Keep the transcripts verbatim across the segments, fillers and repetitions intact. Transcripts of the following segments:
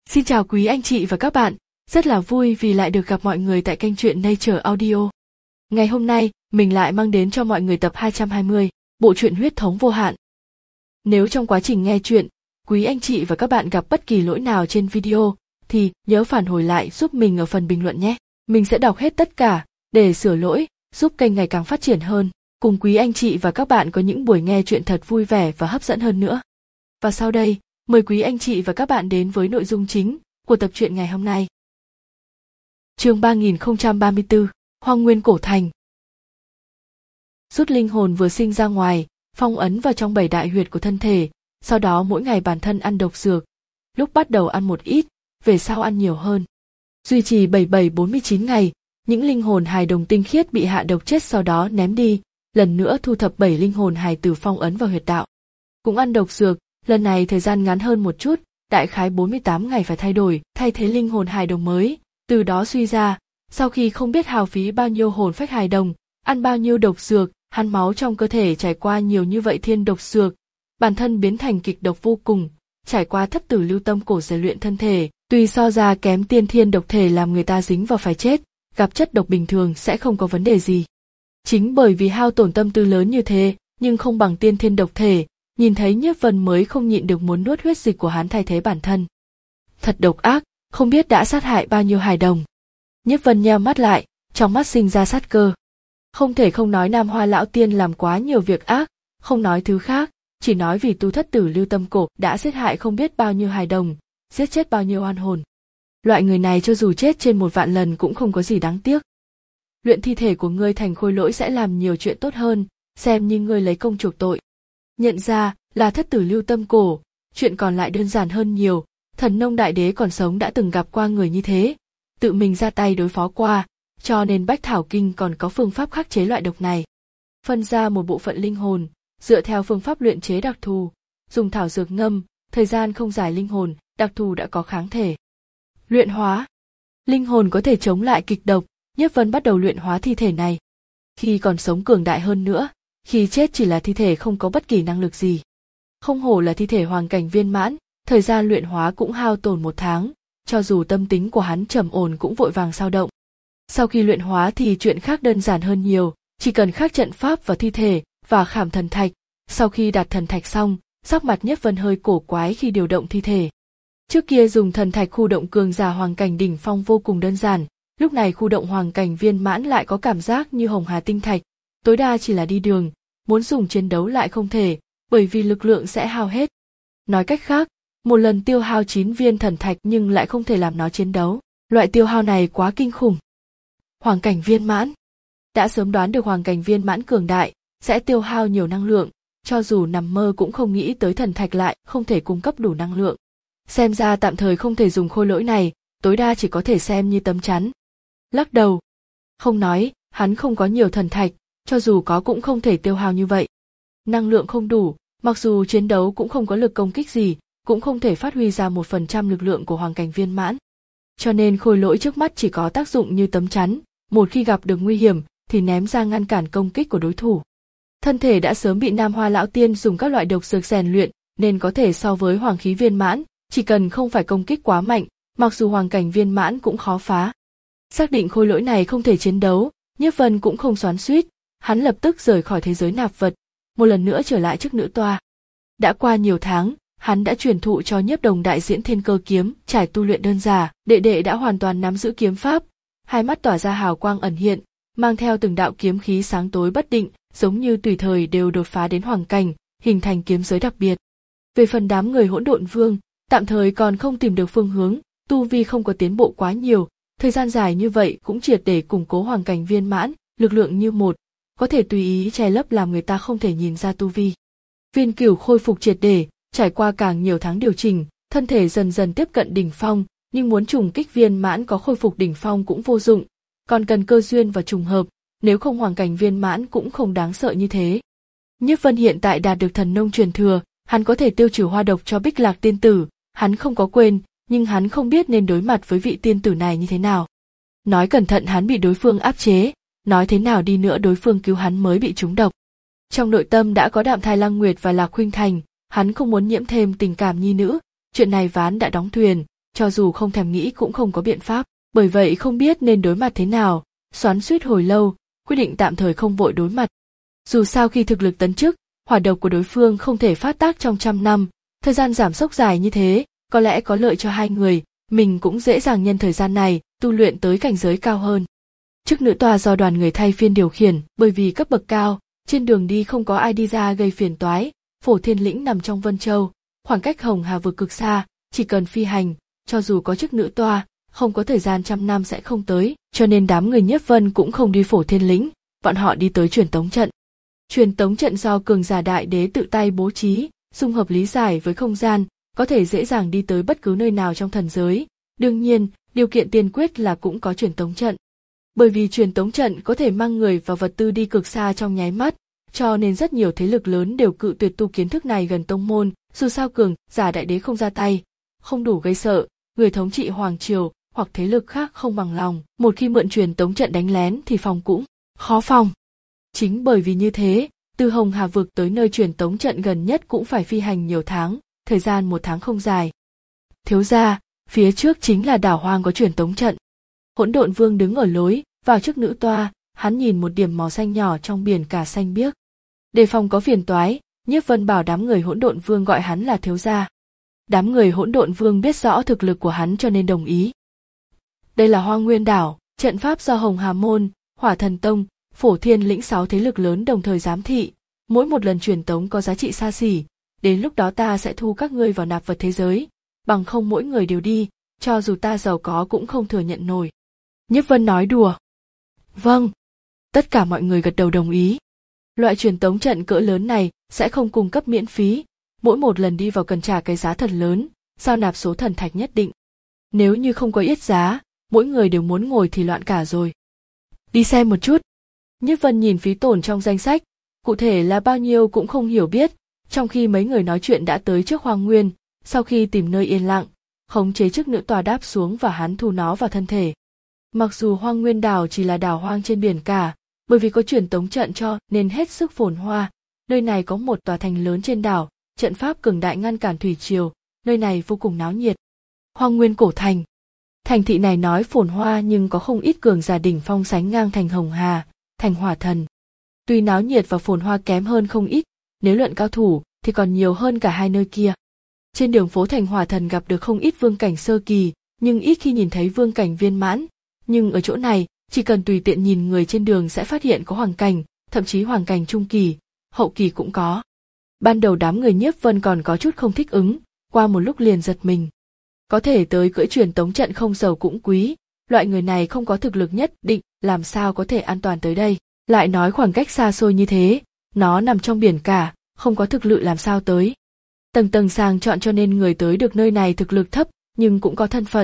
Xin chào quý anh chị và các bạn, rất là vui vì lại được gặp mọi người tại kênh truyện Nature Audio. Ngày hôm nay, mình lại mang đến cho mọi người tập hai trăm hai mươi, bộ truyện Huyết thống vô hạn. Nếu trong quá trình nghe truyện, quý anh chị và các bạn gặp bất kỳ lỗi nào trên video, thì nhớ phản hồi lại giúp mình ở phần bình luận nhé. Mình sẽ đọc hết tất cả, để sửa lỗi, giúp kênh ngày càng phát triển hơn, cùng quý anh chị và các bạn có những buổi nghe truyện thật vui vẻ và hấp dẫn hơn nữa. Và sau đây, mời quý anh chị và các bạn đến với nội dung chính của tập truyện ngày hôm nay. Chương ba nghìn không trăm ba mươi tư, Hoang Nguyên Cổ Thành. Rút linh hồn vừa sinh ra ngoài, phong ấn vào trong bảy đại huyệt của thân thể, sau đó mỗi ngày bản thân ăn độc dược, lúc bắt đầu ăn một ít, về sau ăn nhiều hơn. Duy trì bảy bảy bốn mươi chín ngày, những linh hồn hài đồng tinh khiết bị hạ độc chết sau đó ném đi, lần nữa thu thập bảy linh hồn hài tử phong ấn vào huyệt đạo. Cũng ăn độc dược, lần này thời gian ngắn hơn một chút, đại khái bốn mươi tám ngày phải thay đổi, thay thế linh hồn hài đồng mới, từ đó suy ra, sau khi không biết hao phí bao nhiêu hồn phách hài đồng, ăn bao nhiêu độc dược, hắn máu trong cơ thể trải qua nhiều như vậy thiên độc dược, bản thân biến thành kịch độc vô cùng, trải qua thất tử lưu tâm cổ rèn luyện thân thể, tuy so ra kém tiên thiên độc thể làm người ta dính vào phải chết, gặp chất độc bình thường sẽ không có vấn đề gì. Chính bởi vì hao tổn tâm tư lớn như thế, nhưng không bằng tiên thiên độc thể, nhìn thấy Nhiếp Vân mới không nhịn được muốn nuốt huyết dịch của hắn thay thế bản thân. Thật độc ác, không biết đã sát hại bao nhiêu hài đồng. Nhiếp Vân nheo mắt lại, trong mắt sinh ra sát cơ. Không thể không nói Nam Hoa lão tiên làm quá nhiều việc ác, không nói thứ khác, chỉ nói vì tu thất tử lưu tâm cổ đã giết hại không biết bao nhiêu hài đồng, giết chết bao nhiêu oan hồn. Loại người này cho dù chết trên một vạn lần cũng không có gì đáng tiếc. Luyện thi thể của ngươi thành khôi lỗi sẽ làm nhiều chuyện tốt hơn, xem như ngươi lấy công chuộc tội. Nhận ra là thất tử lưu tâm cổ, chuyện còn lại đơn giản hơn nhiều, Thần Nông Đại Đế còn sống đã từng gặp qua người như thế, tự mình ra tay đối phó qua, cho nên Bách Thảo Kinh còn có phương pháp khắc chế loại độc này. Phân ra một bộ phận linh hồn, dựa theo phương pháp luyện chế đặc thù, dùng thảo dược ngâm, thời gian không dài linh hồn, đặc thù đã có kháng thể. Luyện hóa. Linh hồn có thể chống lại kịch độc, Nhiếp Vân bắt đầu luyện hóa thi thể này. Khi còn sống cường đại hơn nữa, khi chết chỉ là thi thể không có bất kỳ năng lực gì. Không hổ là thi thể hoàng cảnh viên mãn, thời gian luyện hóa cũng hao tổn một tháng, cho dù tâm tính của hắn trầm ổn cũng vội vàng dao động. Sau khi luyện hóa thì chuyện khác đơn giản hơn nhiều, chỉ cần khắc trận pháp vào thi thể và khảm thần thạch. Sau khi đặt thần thạch xong, sắc mặt Nhiếp Vân hơi cổ quái khi điều động thi thể. Trước kia dùng thần thạch khu động cường giả hoàng cảnh đỉnh phong vô cùng đơn giản, lúc này khu động hoàng cảnh viên mãn lại có cảm giác như hồng hà tinh thạch, tối đa chỉ là đi đường, muốn dùng chiến đấu lại không thể, bởi vì lực lượng sẽ hao hết. Nói cách khác, một lần tiêu hao chín viên thần thạch nhưng lại không thể làm nó chiến đấu, loại tiêu hao này quá kinh khủng. Hoàng cảnh viên mãn. Đã sớm đoán được hoàng cảnh viên mãn cường đại, sẽ tiêu hao nhiều năng lượng, cho dù nằm mơ cũng không nghĩ tới thần thạch lại không thể cung cấp đủ năng lượng. Xem ra tạm thời không thể dùng khôi lỗi này, tối đa chỉ có thể xem như tấm chắn. Lắc đầu. Không nói, hắn không có nhiều thần thạch, cho dù có cũng không thể tiêu hao như vậy. Năng lượng không đủ, mặc dù chiến đấu cũng không có lực công kích gì, cũng không thể phát huy ra một phần trăm lực lượng của hoàng cảnh viên mãn. Cho nên khôi lỗi trước mắt chỉ có tác dụng như tấm chắn, một khi gặp được nguy hiểm thì ném ra ngăn cản công kích của đối thủ. Thân thể đã sớm bị Nam Hoa lão tiên dùng các loại độc dược rèn luyện, nên có thể so với hoàng khí viên mãn, chỉ cần không phải công kích quá mạnh, mặc dù hoàng cảnh viên mãn cũng khó phá. Xác định khôi lỗi này không thể chiến đấu, Nhiếp Vân cũng không xoắn xuýt, hắn lập tức rời khỏi thế giới nạp vật, một lần nữa trở lại trước nữ toa. Đã qua nhiều tháng, hắn đã truyền thụ cho Nhiếp Đồng đại diễn Thiên Cơ kiếm, trải tu luyện đơn giản, đệ đệ đã hoàn toàn nắm giữ kiếm pháp, hai mắt tỏa ra hào quang ẩn hiện, mang theo từng đạo kiếm khí sáng tối bất định, giống như tùy thời đều đột phá đến hoàng cảnh, hình thành kiếm giới đặc biệt. Về phần đám người Hỗn Độn Vương, tạm thời còn không tìm được phương hướng, tu vi không có tiến bộ quá nhiều, thời gian dài như vậy cũng triệt để củng cố hoàng cảnh viên mãn, lực lượng như một, có thể tùy ý che lấp làm người ta không thể nhìn ra tu vi. Viên Cửu khôi phục triệt để, trải qua càng nhiều tháng điều chỉnh, thân thể dần dần tiếp cận đỉnh phong, nhưng muốn trùng kích viên mãn có khôi phục đỉnh phong cũng vô dụng, còn cần cơ duyên và trùng hợp, nếu không hoàng cảnh viên mãn cũng không đáng sợ như thế. Nhiếp Vân hiện tại đạt được thần nông truyền thừa, hắn có thể tiêu trừ hoa độc cho Bích Lạc tiên tử, hắn không có quên, nhưng hắn không biết nên đối mặt với vị tiên tử này như thế nào. Nói cẩn thận hắn bị đối phương áp chế, nói thế nào đi nữa đối phương cứu hắn mới bị trúng độc. Trong nội tâm đã có Đạm Thai Lăng Nguyệt và Lạc Khuynh Thành, hắn không muốn nhiễm thêm tình cảm nhi nữ, chuyện này ván đã đóng thuyền, cho dù không thèm nghĩ cũng không có biện pháp, bởi vậy không biết nên đối mặt thế nào, xoắn xuýt hồi lâu, quyết định tạm thời không vội đối mặt. Dù sao khi thực lực tấn chức, hỏa độc của đối phương không thể phát tác trong trăm năm, thời gian giảm sốc dài như thế, có lẽ có lợi cho hai người, mình cũng dễ dàng nhân thời gian này, tu luyện tới cảnh giới cao hơn. Chức nữ tòa do đoàn người thay phiên điều khiển, bởi vì cấp bậc cao, trên đường đi không có ai đi ra gây phiền toái. Phổ Thiên Lĩnh nằm trong Vân Châu, khoảng cách Hồng Hà vực cực xa, chỉ cần phi hành, cho dù có chức nữ toa, không có thời gian trăm năm sẽ không tới, cho nên đám người Nhiếp Vân cũng không đi Phổ Thiên Lĩnh, bọn họ đi tới truyền tống trận. Truyền tống trận do cường giả đại đế tự tay bố trí, dung hợp lý giải với không gian, có thể dễ dàng đi tới bất cứ nơi nào trong thần giới. Đương nhiên, điều kiện tiên quyết là cũng có truyền tống trận. Bởi vì truyền tống trận có thể mang người và vật tư đi cực xa trong nháy mắt, cho nên rất nhiều thế lực lớn đều cự tuyệt tu kiến thức này gần tông môn, dù sao cường giả đại đế không ra tay, không đủ gây sợ, người thống trị hoàng triều hoặc thế lực khác không bằng lòng, một khi mượn truyền tống trận đánh lén thì phòng cũng khó phòng. Chính bởi vì như thế, từ Hồng Hà vực tới nơi truyền tống trận gần nhất cũng phải phi hành nhiều tháng, thời gian một tháng không dài. Thiếu gia, phía trước chính là đảo hoang có truyền tống trận. Hỗn Độn Vương đứng ở lối vào trước nữ toa, hắn nhìn một điểm màu xanh nhỏ trong biển cả xanh biếc. Đề phòng có phiền toái, Nhiếp Vân bảo đám người Hỗn Độn Vương gọi hắn là thiếu gia. Đám người Hỗn Độn Vương biết rõ thực lực của hắn cho nên đồng ý. Đây là Hoang Nguyên đảo, trận pháp do Hồng Hà môn, Hỏa Thần tông, Phổ Thiên Lĩnh sáu thế lực lớn đồng thời giám thị, mỗi một lần truyền tống có giá trị xa xỉ, đến lúc đó ta sẽ thu các ngươi vào nạp vật thế giới, bằng không mỗi người đều đi, cho dù ta giàu có cũng không thừa nhận nổi. Nhiếp Vân nói đùa. Vâng. Tất cả mọi người gật đầu đồng ý. Loại truyền tống trận cỡ lớn này sẽ không cung cấp miễn phí, mỗi một lần đi vào cần trả cái giá thật lớn, giao nạp số thần thạch nhất định. Nếu như không có yết giá, mỗi người đều muốn ngồi thì loạn cả rồi. Đi xem một chút. Nhiếp Vân nhìn phí tổn trong danh sách, cụ thể là bao nhiêu cũng không hiểu biết, trong khi mấy người nói chuyện đã tới trước Hoang Nguyên, sau khi tìm nơi yên lặng, khống chế chức nữ tòa đáp xuống và hắn thu nó vào thân thể. Mặc dù Hoang Nguyên đảo chỉ là đảo hoang trên biển cả, bởi vì có truyền tống trận cho nên hết sức phồn hoa, nơi này có một tòa thành lớn trên đảo, trận pháp cường đại ngăn cản thủy triều, nơi này vô cùng náo nhiệt. Hoang Nguyên cổ thành. Thành thị này nói phồn hoa nhưng có không ít cường giả đỉnh phong sánh ngang thành Hồng Hà, thành Hỏa Thần. Tuy náo nhiệt và phồn hoa kém hơn không ít, nếu luận cao thủ thì còn nhiều hơn cả hai nơi kia. Trên đường phố thành Hỏa Thần gặp được không ít vương cảnh sơ kỳ, nhưng ít khi nhìn thấy vương cảnh viên mãn. Nhưng ở chỗ này, chỉ cần tùy tiện nhìn người trên đường sẽ phát hiện có hoàng cảnh, thậm chí hoàng cảnh trung kỳ, hậu kỳ cũng có. Ban đầu đám người Nhiếp Vân còn có chút không thích ứng, qua một lúc liền giật mình. Có thể tới cưỡi truyền tống trận không giàu cũng quý, loại người này không có thực lực nhất định, làm sao có thể an toàn tới đây, lại nói khoảng cách xa xôi như thế, nó nằm trong biển cả, không có thực lực làm sao tới. Tầng tầng sàng chọn cho nên người tới được nơi này thực lực thấp, nhưng cũng có thân phận.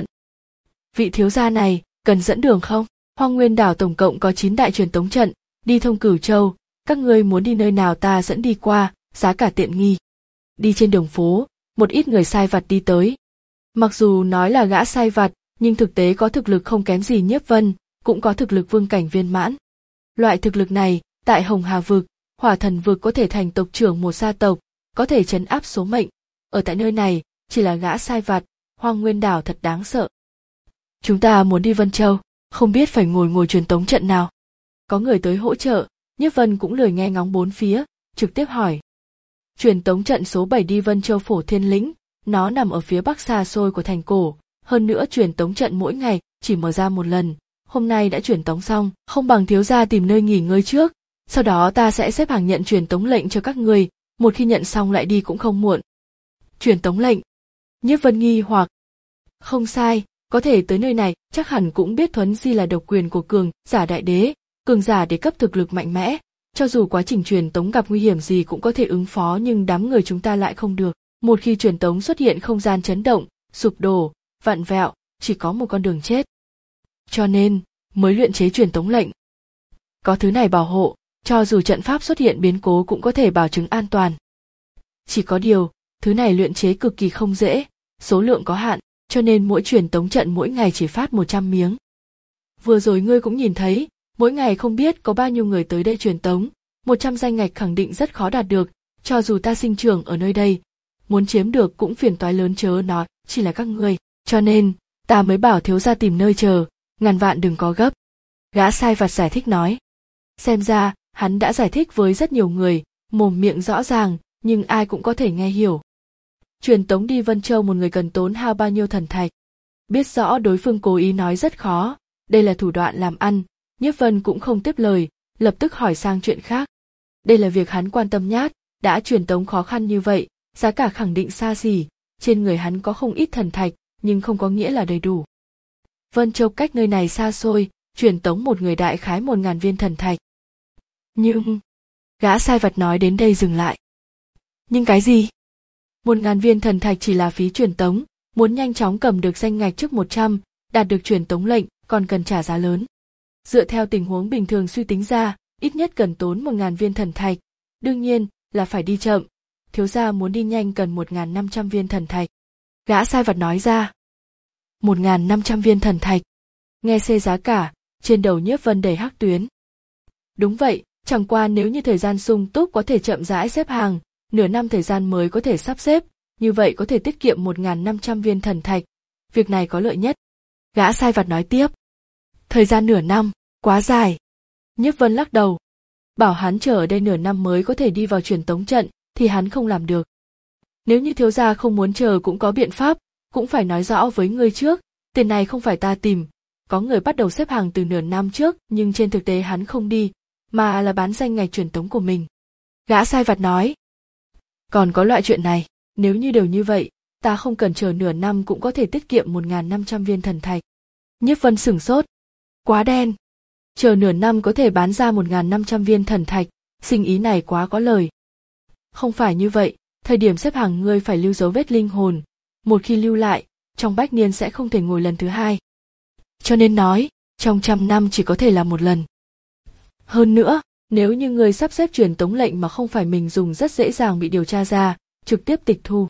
Vị thiếu gia này, cần dẫn đường không? Hoang Nguyên đảo tổng cộng có chín đại truyền tống trận, đi thông Cửu Châu, các ngươi muốn đi nơi nào ta dẫn đi qua, giá cả tiện nghi. Đi trên đường phố, một ít người sai vặt đi tới. Mặc dù nói là gã sai vặt, nhưng thực tế có thực lực không kém gì Nhiếp Vân, cũng có thực lực vương cảnh viên mãn. Loại thực lực này, tại Hồng Hà vực, Hỏa Thần vực có thể thành tộc trưởng một gia tộc, có thể trấn áp số mệnh. Ở tại nơi này, chỉ là gã sai vặt, Hoang Nguyên đảo thật đáng sợ. Chúng ta muốn đi Vân Châu, không biết phải ngồi ngồi truyền tống trận nào. Có người tới hỗ trợ, Nhiếp Vân cũng lười nghe ngóng bốn phía, trực tiếp hỏi. Truyền tống trận số bảy đi Vân Châu Phổ Thiên Lĩnh, nó nằm ở phía bắc xa xôi của thành cổ, hơn nữa truyền tống trận mỗi ngày chỉ mở ra một lần, hôm nay đã truyền tống xong, không bằng thiếu gia tìm nơi nghỉ ngơi trước, sau đó ta sẽ xếp hàng nhận truyền tống lệnh cho các người, một khi nhận xong lại đi cũng không muộn. Truyền tống lệnh. Nhiếp Vân nghi hoặc. Không sai, có thể tới nơi này, chắc hẳn cũng biết thuấn di là độc quyền của cường giả đại đế, cường giả đế cấp thực lực mạnh mẽ, cho dù quá trình truyền tống gặp nguy hiểm gì cũng có thể ứng phó nhưng đám người chúng ta lại không được. Một khi truyền tống xuất hiện không gian chấn động, sụp đổ, vặn vẹo, chỉ có một con đường chết. Cho nên, mới luyện chế truyền tống lệnh. Có thứ này bảo hộ, cho dù trận pháp xuất hiện biến cố cũng có thể bảo chứng an toàn. Chỉ có điều, thứ này luyện chế cực kỳ không dễ, số lượng có hạn, cho nên mỗi truyền tống trận mỗi ngày chỉ phát một trăm miếng. Vừa rồi ngươi cũng nhìn thấy, mỗi ngày không biết có bao nhiêu người tới đây truyền tống, một trăm danh ngạch khẳng định rất khó đạt được, cho dù ta sinh trưởng ở nơi đây, muốn chiếm được cũng phiền toái lớn chớ nói, chỉ là các ngươi, Cho nên, ta mới bảo thiếu gia tìm nơi chờ, ngàn vạn đừng có gấp. Gã sai vặt giải thích nói. Xem ra, hắn đã giải thích với rất nhiều người, mồm miệng rõ ràng, nhưng ai cũng có thể nghe hiểu. Truyền tống đi Vân Châu một người cần tốn hao bao nhiêu thần thạch. Biết rõ đối phương cố ý nói rất khó, đây là thủ đoạn làm ăn, Nhiếp Vân cũng không tiếp lời, lập tức hỏi sang chuyện khác. Đây là việc hắn quan tâm nhất, đã truyền tống khó khăn như vậy, giá cả khẳng định xa xỉ, trên người hắn có không ít thần thạch, nhưng không có nghĩa là đầy đủ. Vân Châu cách nơi này xa xôi, truyền tống một người đại khái một ngàn viên thần thạch. Nhưng... Gã sai vặt nói đến đây dừng lại. Nhưng cái gì? Một ngàn viên thần thạch chỉ là phí truyền tống, muốn nhanh chóng cầm được danh ngạch trước một trăm, đạt được truyền tống lệnh, còn cần trả giá lớn. Dựa theo tình huống bình thường suy tính ra, ít nhất cần tốn một ngàn viên thần thạch, đương nhiên là phải đi chậm. Thiếu gia muốn đi nhanh cần một ngàn năm trăm viên thần thạch. Gã sai vặt nói ra. một ngàn năm trăm viên thần thạch. Nghe xê giá cả, trên đầu Nhiếp Vân đầy hắc tuyến. Đúng vậy, chẳng qua nếu như thời gian sung túc có thể chậm rãi xếp hàng, nửa năm thời gian mới có thể sắp xếp, như vậy có thể tiết kiệm một ngàn năm trăm viên thần thạch. Việc này có lợi nhất. Gã sai vặt nói tiếp. Thời gian nửa năm, quá dài. Nhiếp Vân lắc đầu. Bảo hắn chờ ở đây nửa năm mới có thể đi vào truyền tống trận, thì hắn không làm được. Nếu như thiếu gia không muốn chờ cũng có biện pháp, cũng phải nói rõ với ngươi trước, tiền này không phải ta tìm. Có người bắt đầu xếp hàng từ nửa năm trước, nhưng trên thực tế hắn không đi, mà là bán danh ngạch truyền tống của mình. Gã sai vặt nói. Còn có loại chuyện này, nếu như đều như vậy, ta không cần chờ nửa năm cũng có thể tiết kiệm một ngàn năm trăm viên thần thạch. Nhiếp Vân sửng sốt. Quá đen. Chờ nửa năm có thể bán ra một ngàn năm trăm viên thần thạch, sinh ý này quá có lời. Không phải như vậy, thời điểm xếp hàng ngươi phải lưu dấu vết linh hồn, một khi lưu lại, trong bách niên sẽ không thể ngồi lần thứ hai. Cho nên nói, trong trăm năm chỉ có thể là một lần. Hơn nữa, nếu như ngươi sắp xếp truyền tống lệnh mà không phải mình dùng rất dễ dàng bị điều tra ra, trực tiếp tịch thu.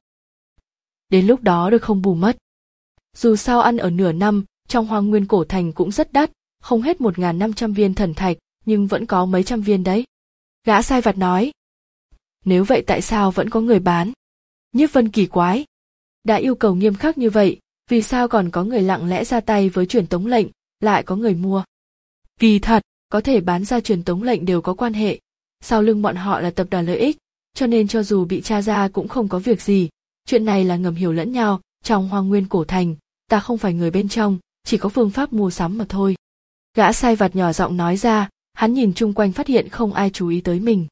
Đến lúc đó được không bù mất. Dù sao ăn ở nửa năm, trong Hoang Nguyên Cổ Thành cũng rất đắt, không hết một ngàn năm trăm viên thần thạch, nhưng vẫn có mấy trăm viên đấy. Gã sai vặt nói. Nếu vậy tại sao vẫn có người bán? Nhiếp Vân kỳ quái. Đã yêu cầu nghiêm khắc như vậy, vì sao còn có người lặng lẽ ra tay với truyền tống lệnh, lại có người mua? Kỳ thật, có thể bán ra truyền tống lệnh đều có quan hệ. Sau lưng bọn họ là tập đoàn lợi ích, cho nên cho dù bị tra ra cũng không có việc gì. Chuyện này là ngầm hiểu lẫn nhau, trong Hoang Nguyên Cổ Thành, ta không phải người bên trong, chỉ có phương pháp mua sắm mà thôi. Gã sai vặt nhỏ giọng nói ra, hắn nhìn chung quanh phát hiện không ai chú ý tới mình.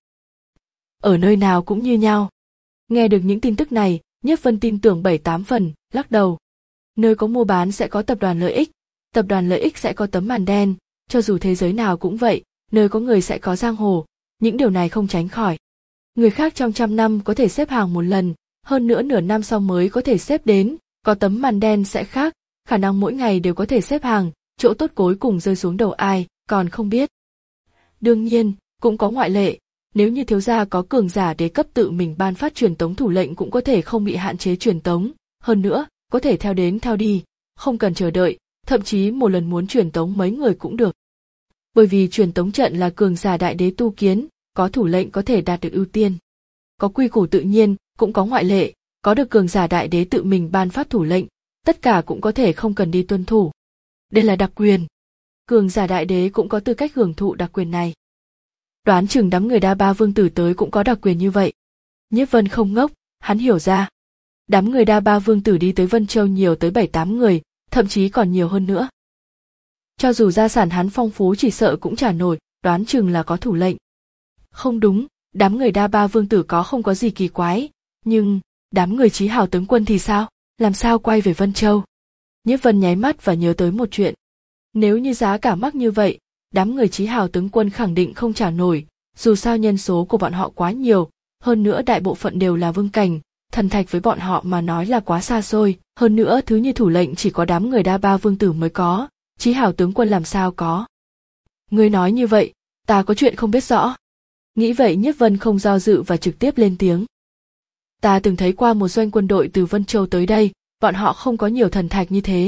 Ở nơi nào cũng như nhau. Nghe được những tin tức này, Nhiếp Vân tin tưởng bảy tám phần, lắc đầu. Nơi có mua bán sẽ có tập đoàn lợi ích, tập đoàn lợi ích sẽ có tấm màn đen, cho dù thế giới nào cũng vậy, nơi có người sẽ có giang hồ, những điều này không tránh khỏi. Người khác trong trăm năm có thể xếp hàng một lần, hơn nữa nửa năm sau mới có thể xếp đến, có tấm màn đen sẽ khác, khả năng mỗi ngày đều có thể xếp hàng, chỗ tốt cuối cùng rơi xuống đầu ai, còn không biết. Đương nhiên, cũng có ngoại lệ, nếu như thiếu gia có cường giả đế cấp tự mình ban phát truyền tống thủ lệnh cũng có thể không bị hạn chế truyền tống, hơn nữa, có thể theo đến theo đi, không cần chờ đợi, thậm chí một lần muốn truyền tống mấy người cũng được. Bởi vì truyền tống trận là cường giả đại đế tu kiến, có thủ lệnh có thể đạt được ưu tiên. Có quy củ tự nhiên, cũng có ngoại lệ, có được cường giả đại đế tự mình ban phát thủ lệnh, tất cả cũng có thể không cần đi tuân thủ. Đây là đặc quyền. Cường giả đại đế cũng có tư cách hưởng thụ đặc quyền này. Đoán chừng đám người Đa Ba Vương Tử tới cũng có đặc quyền như vậy. Nhiếp Vân không ngốc, hắn hiểu ra. Đám người Đa Ba Vương Tử đi tới Vân Châu nhiều tới bảy tám người, thậm chí còn nhiều hơn nữa. Cho dù gia sản hắn phong phú chỉ sợ cũng trả nổi, đoán chừng là có thủ lệnh. Không đúng, đám người Đa Ba Vương Tử có không có gì kỳ quái, nhưng đám người Chí Hào tướng quân thì sao, làm sao quay về Vân Châu? Nhiếp Vân nháy mắt và nhớ tới một chuyện. Nếu như giá cả mắc như vậy, đám người Chí Hào tướng quân khẳng định không trả nổi, dù sao nhân số của bọn họ quá nhiều, hơn nữa đại bộ phận đều là vương cảnh, thần thạch với bọn họ mà nói là quá xa xôi, hơn nữa thứ như thủ lệnh chỉ có đám người Đa Ba Vương Tử mới có, Chí Hào tướng quân làm sao có. Ngươi nói như vậy, ta có chuyện không biết rõ. Nghĩ vậy Nhiếp Vân không do dự và trực tiếp lên tiếng. Ta từng thấy qua một doanh quân đội từ Vân Châu tới đây, bọn họ không có nhiều thần thạch như thế.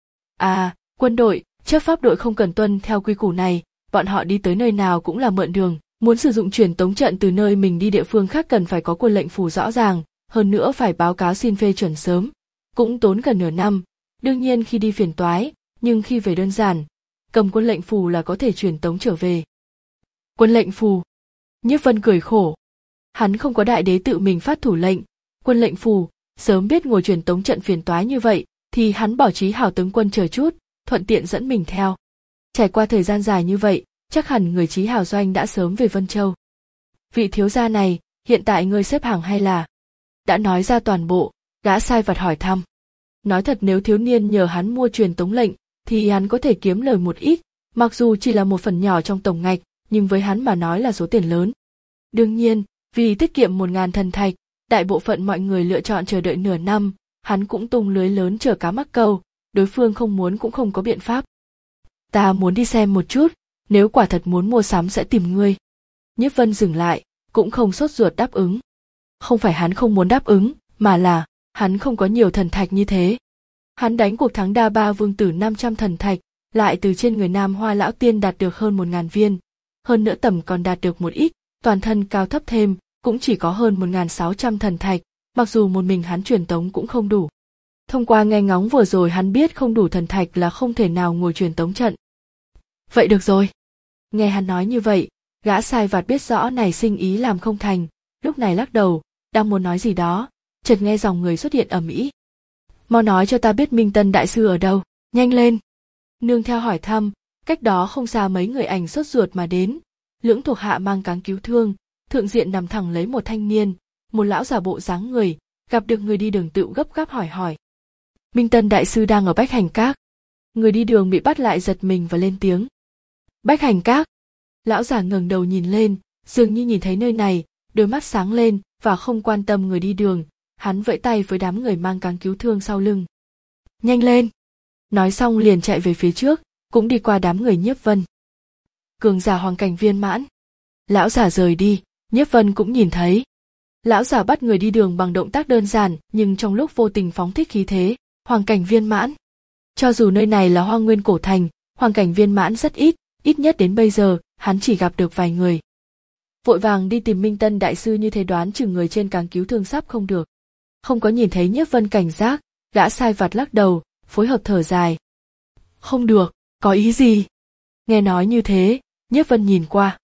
À, quân đội, chấp pháp đội không cần tuân theo quy củ này, bọn họ đi tới nơi nào cũng là mượn đường, muốn sử dụng truyền tống trận từ nơi mình đi địa phương khác cần phải có quân lệnh phủ rõ ràng, hơn nữa phải báo cáo xin phê chuẩn sớm, cũng tốn gần nửa năm, Đương nhiên khi đi phiền toái, nhưng khi về đơn giản, cầm quân lệnh phù là có thể truyền tống trở về. Quân lệnh phù. Nhiếp Vân cười khổ. Hắn không có đại đế tự mình phát thủ lệnh, quân lệnh phù, sớm biết ngồi truyền tống trận phiền toái như vậy, thì hắn bỏ chí hào tướng quân chờ chút, thuận tiện dẫn mình theo. Trải qua thời gian dài như vậy, chắc hẳn người chí hào doanh đã sớm về Vân Châu. Vị thiếu gia này, hiện tại ngươi xếp hàng hay là? Đã nói ra toàn bộ, gã sai vặt hỏi thăm. Nói thật nếu thiếu niên nhờ hắn mua truyền tống lệnh, thì hắn có thể kiếm lời một ít, mặc dù chỉ là một phần nhỏ trong tổng ngạch, nhưng với hắn mà nói là số tiền lớn. Đương nhiên, vì tiết kiệm một ngàn thần thạch, đại bộ phận mọi người lựa chọn chờ đợi nửa năm, hắn cũng tung lưới lớn chở cá mắc câu, đối phương không muốn cũng không có biện pháp. Ta muốn đi xem một chút, nếu quả thật muốn mua sắm sẽ tìm ngươi. Nhiếp Vân dừng lại, cũng không sốt ruột đáp ứng. Không phải hắn không muốn đáp ứng, mà là, hắn không có nhiều thần thạch như thế. Hắn đánh cuộc thắng đa ba vương tử năm trăm thần thạch, lại từ trên người Nam Hoa lão tiên đạt được hơn một ngàn viên, hơn nữa tầm còn đạt được một ít, toàn thân cao thấp thêm, cũng chỉ có hơn một ngàn sáu trăm thần thạch, mặc dù một mình hắn truyền tống cũng không đủ. Thông qua nghe ngóng vừa rồi hắn biết không đủ thần thạch là không thể nào ngồi truyền tống trận. Vậy được rồi. Nghe hắn nói như vậy, gã sai vặt biết rõ này sinh ý làm không thành, lúc này lắc đầu, đang muốn nói gì đó, chợt nghe dòng người xuất hiện ầm ĩ. Mau nói cho ta biết Minh Tân đại sư ở đâu, nhanh lên. Nương theo hỏi thăm, cách đó không xa mấy người ảnh sốt ruột mà đến, lưỡng thuộc hạ mang cáng cứu thương, thượng diện nằm thẳng lấy một thanh niên, một lão giả bộ dáng người, gặp được người đi đường tựu gấp gáp hỏi hỏi. Minh Tân đại sư đang ở Bách Hành Các. Người đi đường bị bắt lại giật mình và lên tiếng. Bách Hành Các. Lão giả ngẩng đầu nhìn lên, dường như nhìn thấy nơi này, đôi mắt sáng lên và không quan tâm người đi đường, hắn vẫy tay với đám người mang cáng cứu thương sau lưng. Nhanh lên. Nói xong liền chạy về phía trước, cũng đi qua đám người Nhiếp Vân. Cường giả hoàng cảnh viên mãn. Lão giả rời đi, Nhiếp Vân cũng nhìn thấy. Lão giả bắt người đi đường bằng động tác đơn giản, nhưng trong lúc vô tình phóng thích khí thế, hoàng cảnh viên mãn. Cho dù nơi này là Hoang Nguyên cổ thành, hoàng cảnh viên mãn rất ít, ít nhất đến bây giờ, hắn chỉ gặp được vài người. Vội vàng đi tìm Minh Tân đại sư như thế đoán chừng người trên cáng cứu thương sắp không được. Không có nhìn thấy Nhiếp Vân cảnh giác, gã sai vặt lắc đầu, phối hợp thở dài. Không được, có ý gì? Nghe nói như thế, Nhiếp Vân nhìn qua.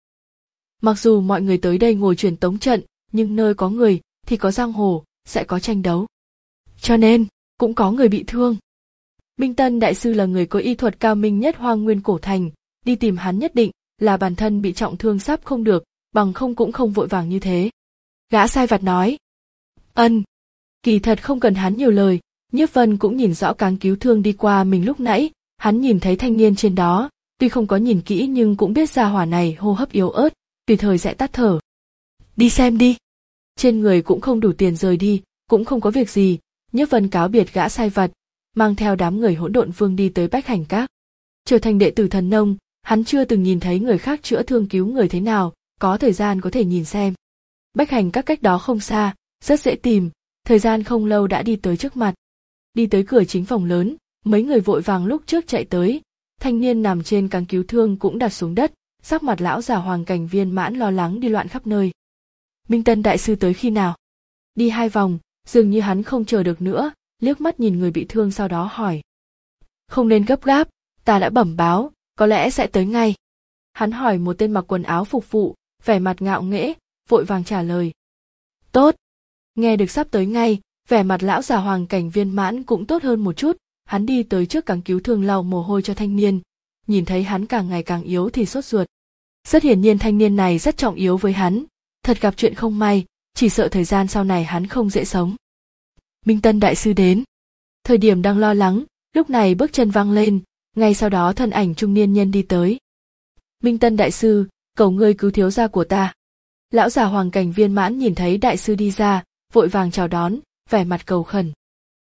Mặc dù mọi người tới đây ngồi truyền tống trận, nhưng nơi có người thì có giang hồ, sẽ có tranh đấu. Cho nên, cũng có người bị thương. Minh Tân đại sư là người có y thuật cao minh nhất Hoang Nguyên cổ thành, đi tìm hắn nhất định là bản thân bị trọng thương sắp không được, bằng không cũng không vội vàng như thế. Gã sai vặt nói. Ân. Kỳ thật không cần hắn nhiều lời, Nhiếp Vân cũng nhìn rõ cáng cứu thương đi qua mình lúc nãy, hắn nhìn thấy thanh niên trên đó, tuy không có nhìn kỹ nhưng cũng biết ra hỏa này hô hấp yếu ớt, tùy thời sẽ tắt thở. Đi xem đi. Trên người cũng không đủ tiền rời đi, cũng không có việc gì, Nhiếp Vân cáo biệt gã sai vặt, mang theo đám người Hỗn Độn Vương đi tới Bách Hành Các. Trở thành đệ tử thần nông, hắn chưa từng nhìn thấy người khác chữa thương cứu người thế nào, có thời gian có thể nhìn xem. Bách Hành Các cách đó không xa, rất dễ tìm, thời gian không lâu đã đi tới trước mặt. Đi tới cửa chính phòng lớn, mấy người vội vàng lúc trước chạy tới, thanh niên nằm trên cáng cứu thương cũng đặt xuống đất, sắc mặt lão già hoàng cảnh viên mãn lo lắng đi loạn khắp nơi. Minh Tân đại sư tới khi nào? Đi hai vòng, dường như hắn không chờ được nữa, liếc mắt nhìn người bị thương sau đó hỏi. Không nên gấp gáp, ta đã bẩm báo, có lẽ sẽ tới ngay. Hắn hỏi một tên mặc quần áo phục vụ, vẻ mặt ngạo nghễ, vội vàng trả lời. Tốt. Nghe được sắp tới ngay, vẻ mặt lão già hoàng cảnh viên mãn cũng tốt hơn một chút, hắn đi tới trước cáng cứu thương lau mồ hôi cho thanh niên, nhìn thấy hắn càng ngày càng yếu thì sốt ruột. Rất hiển nhiên thanh niên này rất trọng yếu với hắn, thật gặp chuyện không may, chỉ sợ thời gian sau này hắn không dễ sống. Minh Tân đại sư đến. Thời điểm đang lo lắng, lúc này bước chân vang lên, ngay sau đó thân ảnh trung niên nhân đi tới. Minh Tân đại sư, cầu ngươi cứu thiếu gia của ta. Lão già hoàng cảnh viên mãn nhìn thấy đại sư đi ra, vội vàng chào đón, vẻ mặt cầu khẩn.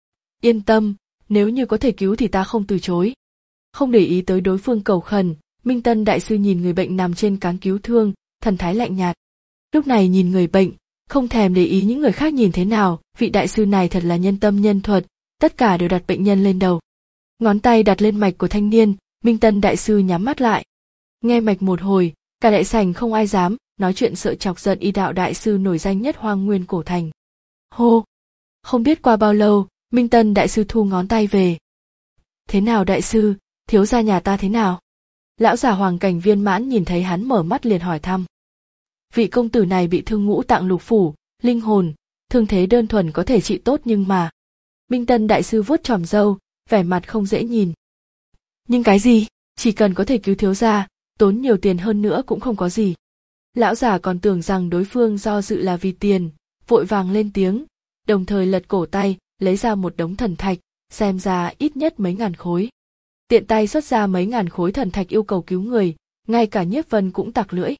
Yên tâm, nếu như có thể cứu thì ta không từ chối. Không để ý tới đối phương cầu khẩn, Minh Tân đại sư nhìn người bệnh nằm trên cáng cứu thương, thần thái lạnh nhạt. Lúc này nhìn người bệnh, không thèm để ý những người khác nhìn thế nào, vị đại sư này thật là nhân tâm nhân thuật, tất cả đều đặt bệnh nhân lên đầu. Ngón tay đặt lên mạch của thanh niên, Minh Tân đại sư nhắm mắt lại. Nghe mạch một hồi, cả đại sảnh không ai dám nói chuyện sợ chọc giận y đạo đại sư nổi danh nhất Hoang Nguyên cổ thành. Hô! Không biết qua bao lâu, Minh Tân đại sư thu ngón tay về. Thế nào đại sư, thiếu gia nhà ta thế nào? Lão già Hoàng Cảnh Viên Mãn nhìn thấy hắn mở mắt liền hỏi thăm. Vị công tử này bị thương ngũ tạng lục phủ, linh hồn, thương thế đơn thuần có thể trị tốt nhưng mà... Minh Tân đại sư vuốt tròm râu, vẻ mặt không dễ nhìn. Nhưng cái gì, chỉ cần có thể cứu thiếu gia, tốn nhiều tiền hơn nữa cũng không có gì. Lão già còn tưởng rằng đối phương do dự là vì tiền, vội vàng lên tiếng, đồng thời lật cổ tay, lấy ra một đống thần thạch, xem ra ít nhất mấy ngàn khối. Tiện tay xuất ra mấy ngàn khối thần thạch yêu cầu cứu người, ngay cả Nhiếp Vân cũng tặc lưỡi.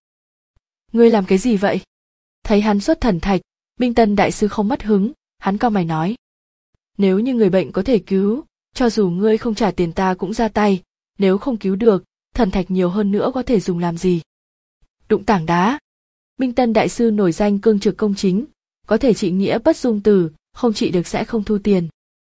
Ngươi làm cái gì vậy? Thấy hắn xuất thần thạch, Minh Tân đại sư không mất hứng, hắn cau mày nói. Nếu như người bệnh có thể cứu, cho dù ngươi không trả tiền ta cũng ra tay, nếu không cứu được, thần thạch nhiều hơn nữa có thể dùng làm gì? Đụng tảng đá. Minh Tân đại sư nổi danh cương trực công chính, có thể trị nghĩa bất dung từ, không trị được sẽ không thu tiền.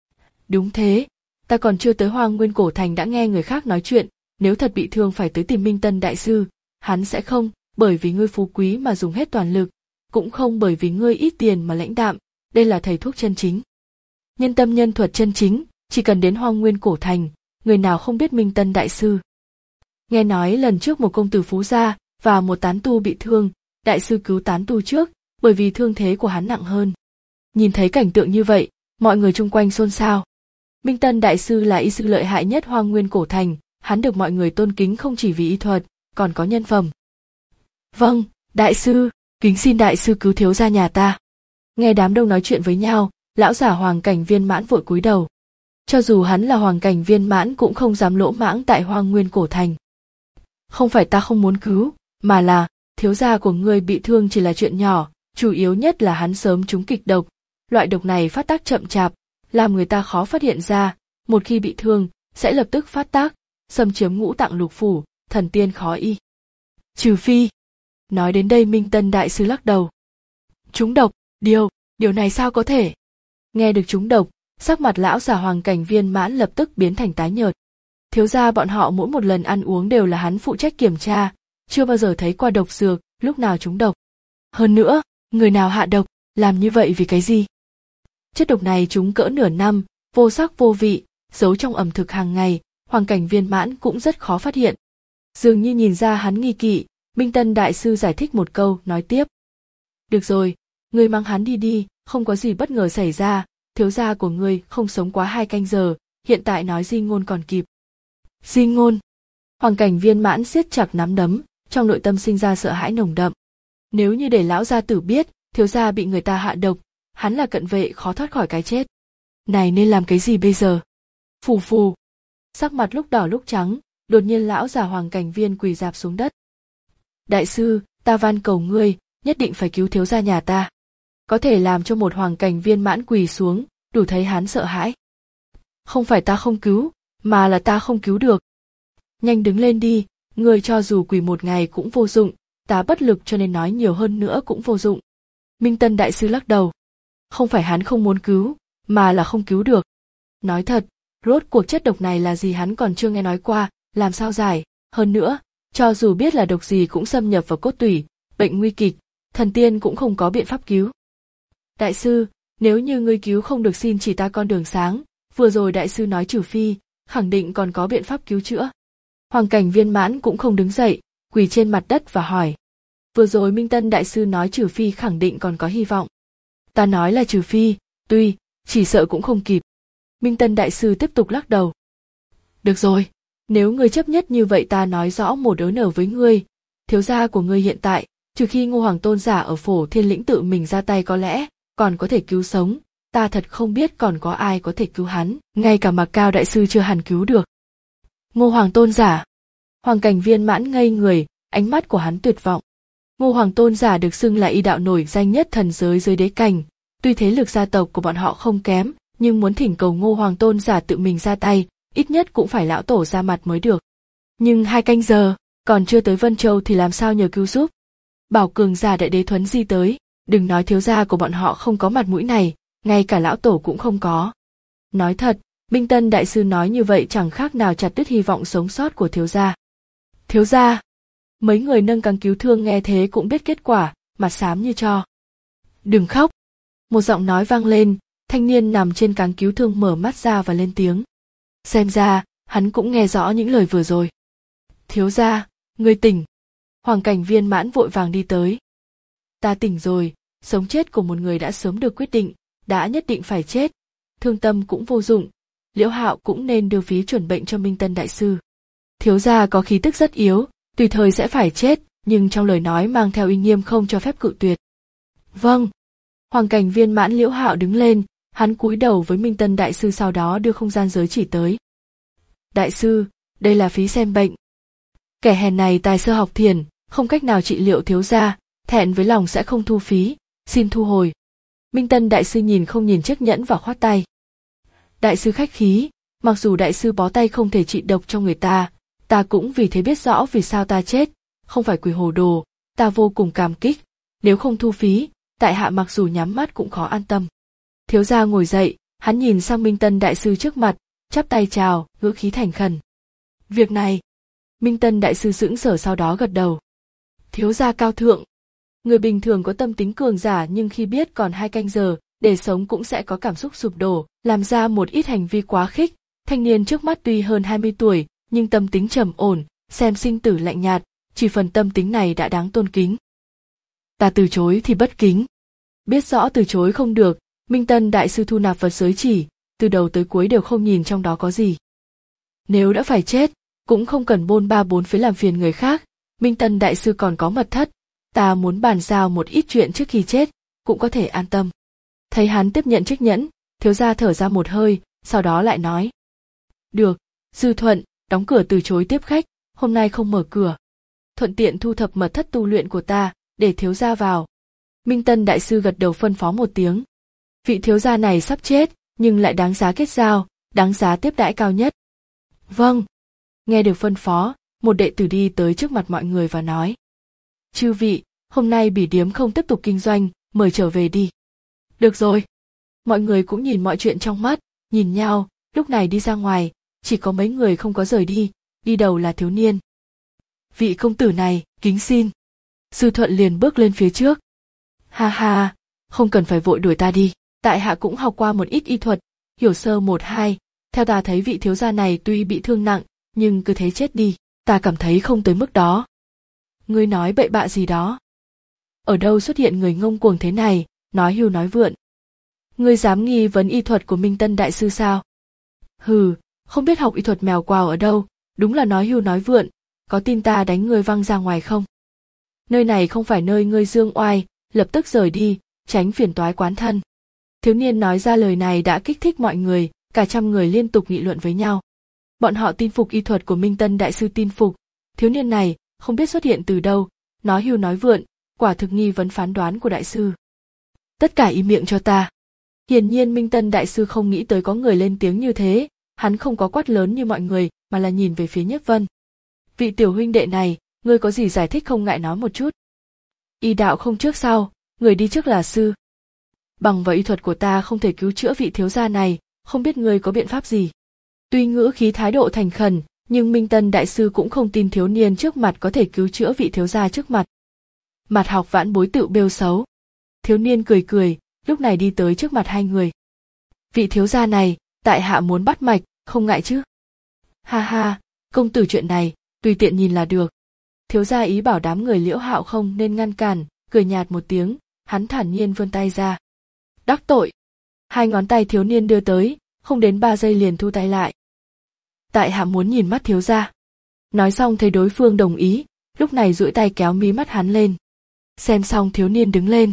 Đúng thế, ta còn chưa tới Hoang Nguyên Cổ Thành đã nghe người khác nói chuyện, nếu thật bị thương phải tới tìm Minh Tân đại sư, hắn sẽ không, bởi vì ngươi phú quý mà dùng hết toàn lực, cũng không bởi vì ngươi ít tiền mà lãnh đạm, đây là thầy thuốc chân chính. Nhân tâm nhân thuật chân chính, chỉ cần đến Hoang Nguyên Cổ Thành, người nào không biết Minh Tân đại sư. Nghe nói lần trước một công tử phú gia và một tán tu bị thương, đại sư cứu tán tu trước, bởi vì thương thế của hắn nặng hơn. Nhìn thấy cảnh tượng như vậy, mọi người chung quanh xôn xao. Minh Tân đại sư là y sư lợi hại nhất Hoang Nguyên Cổ Thành, hắn được mọi người tôn kính không chỉ vì y thuật, còn có nhân phẩm. Vâng, đại sư, kính xin đại sư cứu thiếu gia nhà ta. Nghe đám đông nói chuyện với nhau, lão giả Hoàng Cảnh Viên Mãn vội cúi đầu. Cho dù hắn là Hoàng Cảnh Viên Mãn cũng không dám lỗ mãng tại Hoang Nguyên Cổ Thành. Không phải ta không muốn cứu, mà là, thiếu gia của ngươi bị thương chỉ là chuyện nhỏ, chủ yếu nhất là hắn sớm trúng kịch độc. Loại độc này phát tác chậm chạp, làm người ta khó phát hiện ra, một khi bị thương, sẽ lập tức phát tác, xâm chiếm ngũ tạng lục phủ, thần tiên khó y. Trừ phi. Nói đến đây Minh Tân đại sư lắc đầu. Trúng độc, điều, điều này sao có thể? Nghe được trúng độc, sắc mặt lão già Hoàng Cảnh Viên Mãn lập tức biến thành tái nhợt. Thiếu gia bọn họ mỗi một lần ăn uống đều là hắn phụ trách kiểm tra, chưa bao giờ thấy qua độc dược, lúc nào trúng độc. Hơn nữa, người nào hạ độc, làm như vậy vì cái gì? Chất độc này trúng cỡ nửa năm, vô sắc vô vị, giấu trong ẩm thực hàng ngày, Hoàng Cảnh Viên Mãn cũng rất khó phát hiện. Dường như nhìn ra hắn nghi kỵ, Minh Tân đại sư giải thích một câu, nói tiếp. Được rồi, ngươi mang hắn đi đi, không có gì bất ngờ xảy ra, thiếu gia của ngươi không sống quá hai canh giờ, hiện tại nói di ngôn còn kịp. Di ngôn. Hoàng Cảnh Viên Mãn siết chặt nắm đấm, trong nội tâm sinh ra sợ hãi nồng đậm. Nếu như để lão gia tử biết, thiếu gia bị người ta hạ độc, hắn là cận vệ khó thoát khỏi cái chết. Này nên làm cái gì bây giờ? Phù phù. Sắc mặt lúc đỏ lúc trắng, đột nhiên lão già Hoàng Cảnh Viên quỳ rạp xuống đất. Đại sư, ta van cầu ngươi, nhất định phải cứu thiếu gia nhà ta. Có thể làm cho một Hoàng Cảnh Viên Mãn quỳ xuống, đủ thấy hắn sợ hãi. Không phải ta không cứu, mà là ta không cứu được. Nhanh đứng lên đi, ngươi cho dù quỳ một ngày cũng vô dụng, ta bất lực cho nên nói nhiều hơn nữa cũng vô dụng. Minh Tân đại sư lắc đầu. Không phải hắn không muốn cứu, mà là không cứu được. Nói thật, rốt cuộc chất độc này là gì hắn còn chưa nghe nói qua, làm sao giải, hơn nữa, cho dù biết là độc gì cũng xâm nhập vào cốt tủy, bệnh nguy kịch, thần tiên cũng không có biện pháp cứu. Đại sư, nếu như ngươi cứu không được xin chỉ ta con đường sáng, vừa rồi đại sư nói trừ phi, khẳng định còn có biện pháp cứu chữa. Hoàng Cảnh Viên Mãn cũng không đứng dậy, quỳ trên mặt đất và hỏi. Vừa rồi Minh Tân đại sư nói trừ phi khẳng định còn có hy vọng. Ta nói là trừ phi, tuy, chỉ sợ cũng không kịp. Minh Tân đại sư tiếp tục lắc đầu. Được rồi, nếu ngươi chấp nhất như vậy ta nói rõ một đớ nở với ngươi. Thiếu gia của ngươi hiện tại, trừ khi Ngô Hoàng tôn giả ở Phổ Thiên Lĩnh tự mình ra tay có lẽ, còn có thể cứu sống. Ta thật không biết còn có ai có thể cứu hắn, ngay cả Mạc Cao đại sư chưa hẳn cứu được. Ngô Hoàng tôn giả. Hoàng Cảnh Viên Mãn ngây người, ánh mắt của hắn tuyệt vọng. Ngô Hoàng tôn giả được xưng là y đạo nổi danh nhất thần giới dưới đế cảnh, tuy thế lực gia tộc của bọn họ không kém, nhưng muốn thỉnh cầu Ngô Hoàng tôn giả tự mình ra tay, ít nhất cũng phải lão tổ ra mặt mới được. Nhưng hai canh giờ, còn chưa tới Vân Châu thì làm sao nhờ cứu giúp? Bảo cường giả đại đế Thuấn Di tới, đừng nói thiếu gia của bọn họ không có mặt mũi này, ngay cả lão tổ cũng không có. Nói thật, Minh Tân đại sư nói như vậy chẳng khác nào chặt đứt hy vọng sống sót của thiếu gia. Thiếu gia. Mấy người nâng cáng cứu thương nghe thế cũng biết kết quả, mặt xám như tro. Đừng khóc. Một giọng nói vang lên, thanh niên nằm trên cáng cứu thương mở mắt ra và lên tiếng. Xem ra, hắn cũng nghe rõ những lời vừa rồi. Thiếu gia, ngươi tỉnh. Hoàng Cảnh Viên Mãn vội vàng đi tới. Ta tỉnh rồi, sống chết của một người đã sớm được quyết định, đã nhất định phải chết. Thương tâm cũng vô dụng, Liễu Hạo cũng nên đưa phí chuẩn bệnh cho Minh Tân đại sư. Thiếu gia có khí tức rất yếu, tùy thời sẽ phải chết, nhưng trong lời nói mang theo uy nghiêm không cho phép cự tuyệt. Vâng. Hoàng Cảnh Viên Mãn Liễu Hạo đứng lên, hắn cúi đầu với Minh Tân đại sư, sau đó đưa không gian giới chỉ tới. Đại sư, đây là phí xem bệnh. Kẻ hèn này tài sơ học thiền, không cách nào trị liệu thiếu gia, thẹn với lòng sẽ không thu phí, xin thu hồi. Minh Tân đại sư nhìn không nhìn chiếc nhẫn và khoát tay. Đại sư khách khí, mặc dù đại sư bó tay không thể trị độc cho người ta, ta cũng vì thế biết rõ vì sao ta chết, không phải quỷ hồ đồ, ta vô cùng cảm kích, nếu không thu phí, tại hạ mặc dù nhắm mắt cũng khó an tâm. Thiếu gia ngồi dậy, hắn nhìn sang Minh Tân đại sư trước mặt, chắp tay chào, ngữ khí thành khẩn. Việc này, Minh Tân đại sư sững sờ sau đó gật đầu. Thiếu gia cao thượng. Người bình thường có tâm tính cường giả nhưng khi biết còn hai canh giờ, để sống cũng sẽ có cảm xúc sụp đổ, làm ra một ít hành vi quá khích. Thanh niên trước mắt tuy hơn hai mươi tuổi, nhưng tâm tính trầm ổn, xem sinh tử lạnh nhạt, chỉ phần tâm tính này đã đáng tôn kính. Ta từ chối thì bất kính. Biết rõ từ chối không được, Minh Tân đại sư thu nạp vật giới chỉ, từ đầu tới cuối đều không nhìn trong đó có gì. Nếu đã phải chết, cũng không cần bôn ba bốn phía làm phiền người khác, Minh Tân đại sư còn có mật thất, ta muốn bàn giao một ít chuyện trước khi chết, cũng có thể an tâm. Thấy hắn tiếp nhận chiếc nhẫn, thiếu gia thở ra một hơi, sau đó lại nói. Được, Dư Thuận, đóng cửa từ chối tiếp khách, hôm nay không mở cửa. Thuận tiện thu thập mật thất tu luyện của ta, để thiếu gia vào. Minh Tân đại sư gật đầu phân phó một tiếng. Vị thiếu gia này sắp chết, nhưng lại đáng giá kết giao, đáng giá tiếp đãi cao nhất. Vâng. Nghe được phân phó, một đệ tử đi tới trước mặt mọi người và nói. Chư vị, hôm nay bỉ điếm không tiếp tục kinh doanh, mời trở về đi. Được rồi. Mọi người cũng nhìn mọi chuyện trong mắt, nhìn nhau, lúc này đi ra ngoài, chỉ có mấy người không có rời đi, đi đầu là thiếu niên. Vị công tử này, kính xin. Sư Thuận liền bước lên phía trước. Ha ha, không cần phải vội đuổi ta đi, tại hạ cũng học qua một ít y thuật, hiểu sơ một hai, theo ta thấy vị thiếu gia này tuy bị thương nặng, nhưng cứ thế chết đi, ta cảm thấy không tới mức đó. Ngươi nói bậy bạ gì đó? Ở đâu xuất hiện người ngông cuồng thế này, nói hưu nói vượn. Ngươi dám nghi vấn y thuật của Minh Tân đại sư sao? Hừ, không biết học y thuật mèo quào ở đâu, đúng là nói hưu nói vượn, có tin ta đánh ngươi văng ra ngoài không? Nơi này không phải nơi ngươi dương oai, lập tức rời đi, tránh phiền toái quán thân. Thiếu niên nói ra lời này đã kích thích mọi người, cả trăm người liên tục nghị luận với nhau. Bọn họ tin phục y thuật của Minh Tân đại sư, tin phục. Thiếu niên này, không biết xuất hiện từ đâu, nói hưu nói vượn, quả thực nghi vấn phán đoán của đại sư. Tất cả im miệng cho ta. Hiển nhiên Minh Tân đại sư không nghĩ tới có người lên tiếng như thế, hắn không có quát lớn như mọi người, mà là nhìn về phía Nhiếp Vân. Vị tiểu huynh đệ này, ngươi có gì giải thích không ngại nói một chút. Y đạo không trước sau, người đi trước là sư. Bằng vào y thuật của ta không thể cứu chữa vị thiếu gia này, không biết ngươi có biện pháp gì. Tuy ngữ khí thái độ thành khẩn, nhưng Minh Tân đại sư cũng không tin thiếu niên trước mặt có thể cứu chữa vị thiếu gia trước mặt. Mặt học vãn bối tự bêu xấu. Thiếu niên cười cười, lúc này đi tới trước mặt hai người. Vị thiếu gia này, tại hạ muốn bắt mạch, không ngại chứ? Ha ha, công tử chuyện này, tùy tiện nhìn là được. Thiếu gia ý bảo đám người Liễu Hạo không nên ngăn cản, cười nhạt một tiếng, hắn thản nhiên vươn tay ra. Đắc tội. Hai ngón tay thiếu niên đưa tới, không đến ba giây liền thu tay lại. Tại hạ muốn nhìn mắt thiếu gia. Nói xong thấy đối phương đồng ý, lúc này duỗi tay kéo mí mắt hắn lên. Xem xong thiếu niên đứng lên.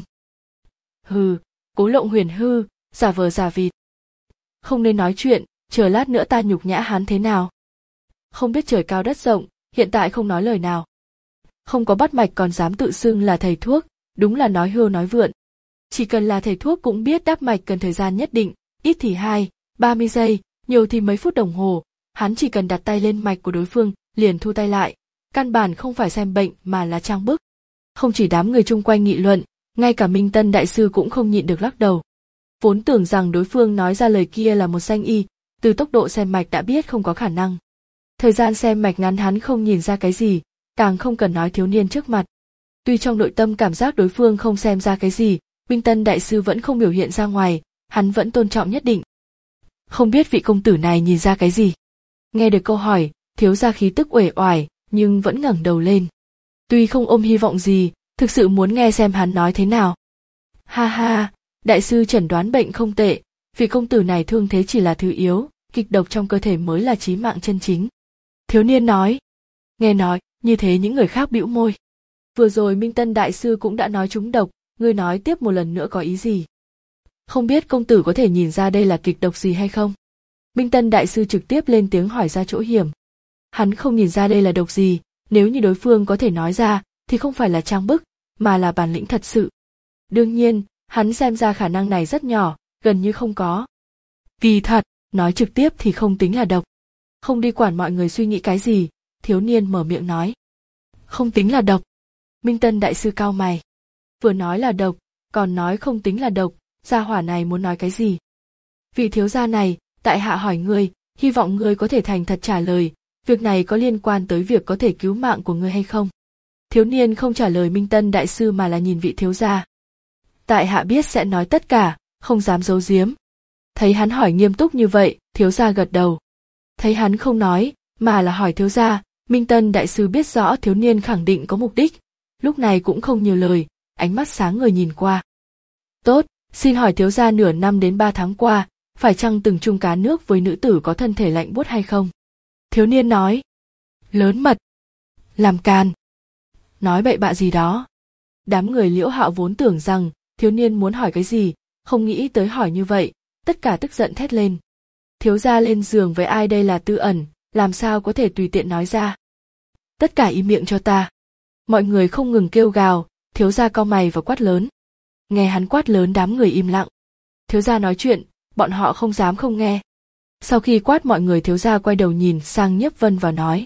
Hừ, cố lộng huyền hư, giả vờ giả vịt. Không nên nói chuyện, chờ lát nữa ta nhục nhã hắn thế nào. Không biết trời cao đất rộng, hiện tại không nói lời nào. Không có bắt mạch còn dám tự xưng là thầy thuốc, đúng là nói hưu nói vượn. Chỉ cần là thầy thuốc cũng biết đáp mạch cần thời gian nhất định, ít thì hai, ba mươi giây, nhiều thì mấy phút đồng hồ. Hắn chỉ cần đặt tay lên mạch của đối phương, liền thu tay lại. Căn bản không phải xem bệnh mà là trang bức. Không chỉ đám người chung quanh nghị luận, ngay cả Minh Tân đại sư cũng không nhịn được lắc đầu. Vốn tưởng rằng đối phương nói ra lời kia là một danh y, từ tốc độ xem mạch đã biết không có khả năng. Thời gian xem mạch ngắn hắn không nhìn ra cái gì, càng không cần nói thiếu niên trước mặt. Tuy trong nội tâm cảm giác đối phương không xem ra cái gì, Minh Tân đại sư vẫn không biểu hiện ra ngoài, hắn vẫn tôn trọng nhất định. Không biết vị công tử này nhìn ra cái gì? Nghe được câu hỏi, thiếu gia khí tức uể oải, nhưng vẫn ngẩng đầu lên. Tuy không ôm hy vọng gì, thực sự muốn nghe xem hắn nói thế nào. Ha ha, đại sư chẩn đoán bệnh không tệ, vị công tử này thương thế chỉ là thứ yếu, kịch độc trong cơ thể mới là chí mạng chân chính. Thiếu niên nói. Nghe nói, như thế những người khác bĩu môi. Vừa rồi Minh Tân đại sư cũng đã nói trúng độc, ngươi nói tiếp một lần nữa có ý gì? Không biết công tử có thể nhìn ra đây là kịch độc gì hay không? Minh Tân đại sư trực tiếp lên tiếng hỏi ra chỗ hiểm. Hắn không nhìn ra đây là độc gì, nếu như đối phương có thể nói ra, thì không phải là trang bức, mà là bản lĩnh thật sự. Đương nhiên, hắn xem ra khả năng này rất nhỏ, gần như không có. Vì thật, nói trực tiếp thì không tính là độc. Không đi quản mọi người suy nghĩ cái gì, thiếu niên mở miệng nói. Không tính là độc. Minh Tân đại sư cau mày. Vừa nói là độc, còn nói không tính là độc, gia hỏa này muốn nói cái gì? Vị thiếu gia này, tại hạ hỏi ngươi, hy vọng ngươi có thể thành thật trả lời, việc này có liên quan tới việc có thể cứu mạng của ngươi hay không? Thiếu niên không trả lời Minh Tân đại sư mà là nhìn vị thiếu gia. Tại hạ biết sẽ nói tất cả, không dám giấu giếm. Thấy hắn hỏi nghiêm túc như vậy, thiếu gia gật đầu. Thấy hắn không nói, mà là hỏi thiếu gia, Minh Tân đại sư biết rõ thiếu niên khẳng định có mục đích, lúc này cũng không nhiều lời, ánh mắt sáng người nhìn qua. Tốt, xin hỏi thiếu gia nửa năm đến ba tháng qua, phải chăng từng chung cá nước với nữ tử có thân thể lạnh buốt hay không? Thiếu niên nói. Lớn mật. Làm càn. Nói bậy bạ gì đó. Đám người Liễu Hạo vốn tưởng rằng thiếu niên muốn hỏi cái gì, không nghĩ tới hỏi như vậy, tất cả tức giận thét lên. Thiếu gia lên giường với ai đây là tư ẩn, làm sao có thể tùy tiện nói ra? Tất cả im miệng cho ta. Mọi người không ngừng kêu gào, thiếu gia cau mày và quát lớn. Nghe hắn quát lớn đám người im lặng. Thiếu gia nói chuyện, bọn họ không dám không nghe. Sau khi quát mọi người thiếu gia quay đầu nhìn sang Nhiếp Vân và nói.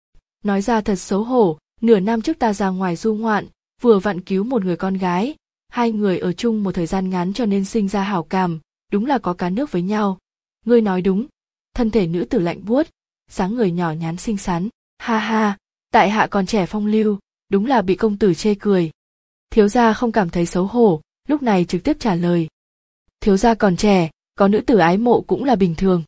Nói ra thật xấu hổ, nửa năm trước ta ra ngoài du ngoạn, vừa vặn cứu một người con gái, hai người ở chung một thời gian ngắn cho nên sinh ra hảo cảm, đúng là có cá nước với nhau. Ngươi nói đúng, thân thể nữ tử lạnh buốt, dáng người nhỏ nhắn xinh xắn, ha ha, tại hạ còn trẻ phong lưu, đúng là bị công tử chê cười. Thiếu gia không cảm thấy xấu hổ, lúc này trực tiếp trả lời. Thiếu gia còn trẻ, có nữ tử ái mộ cũng là bình thường.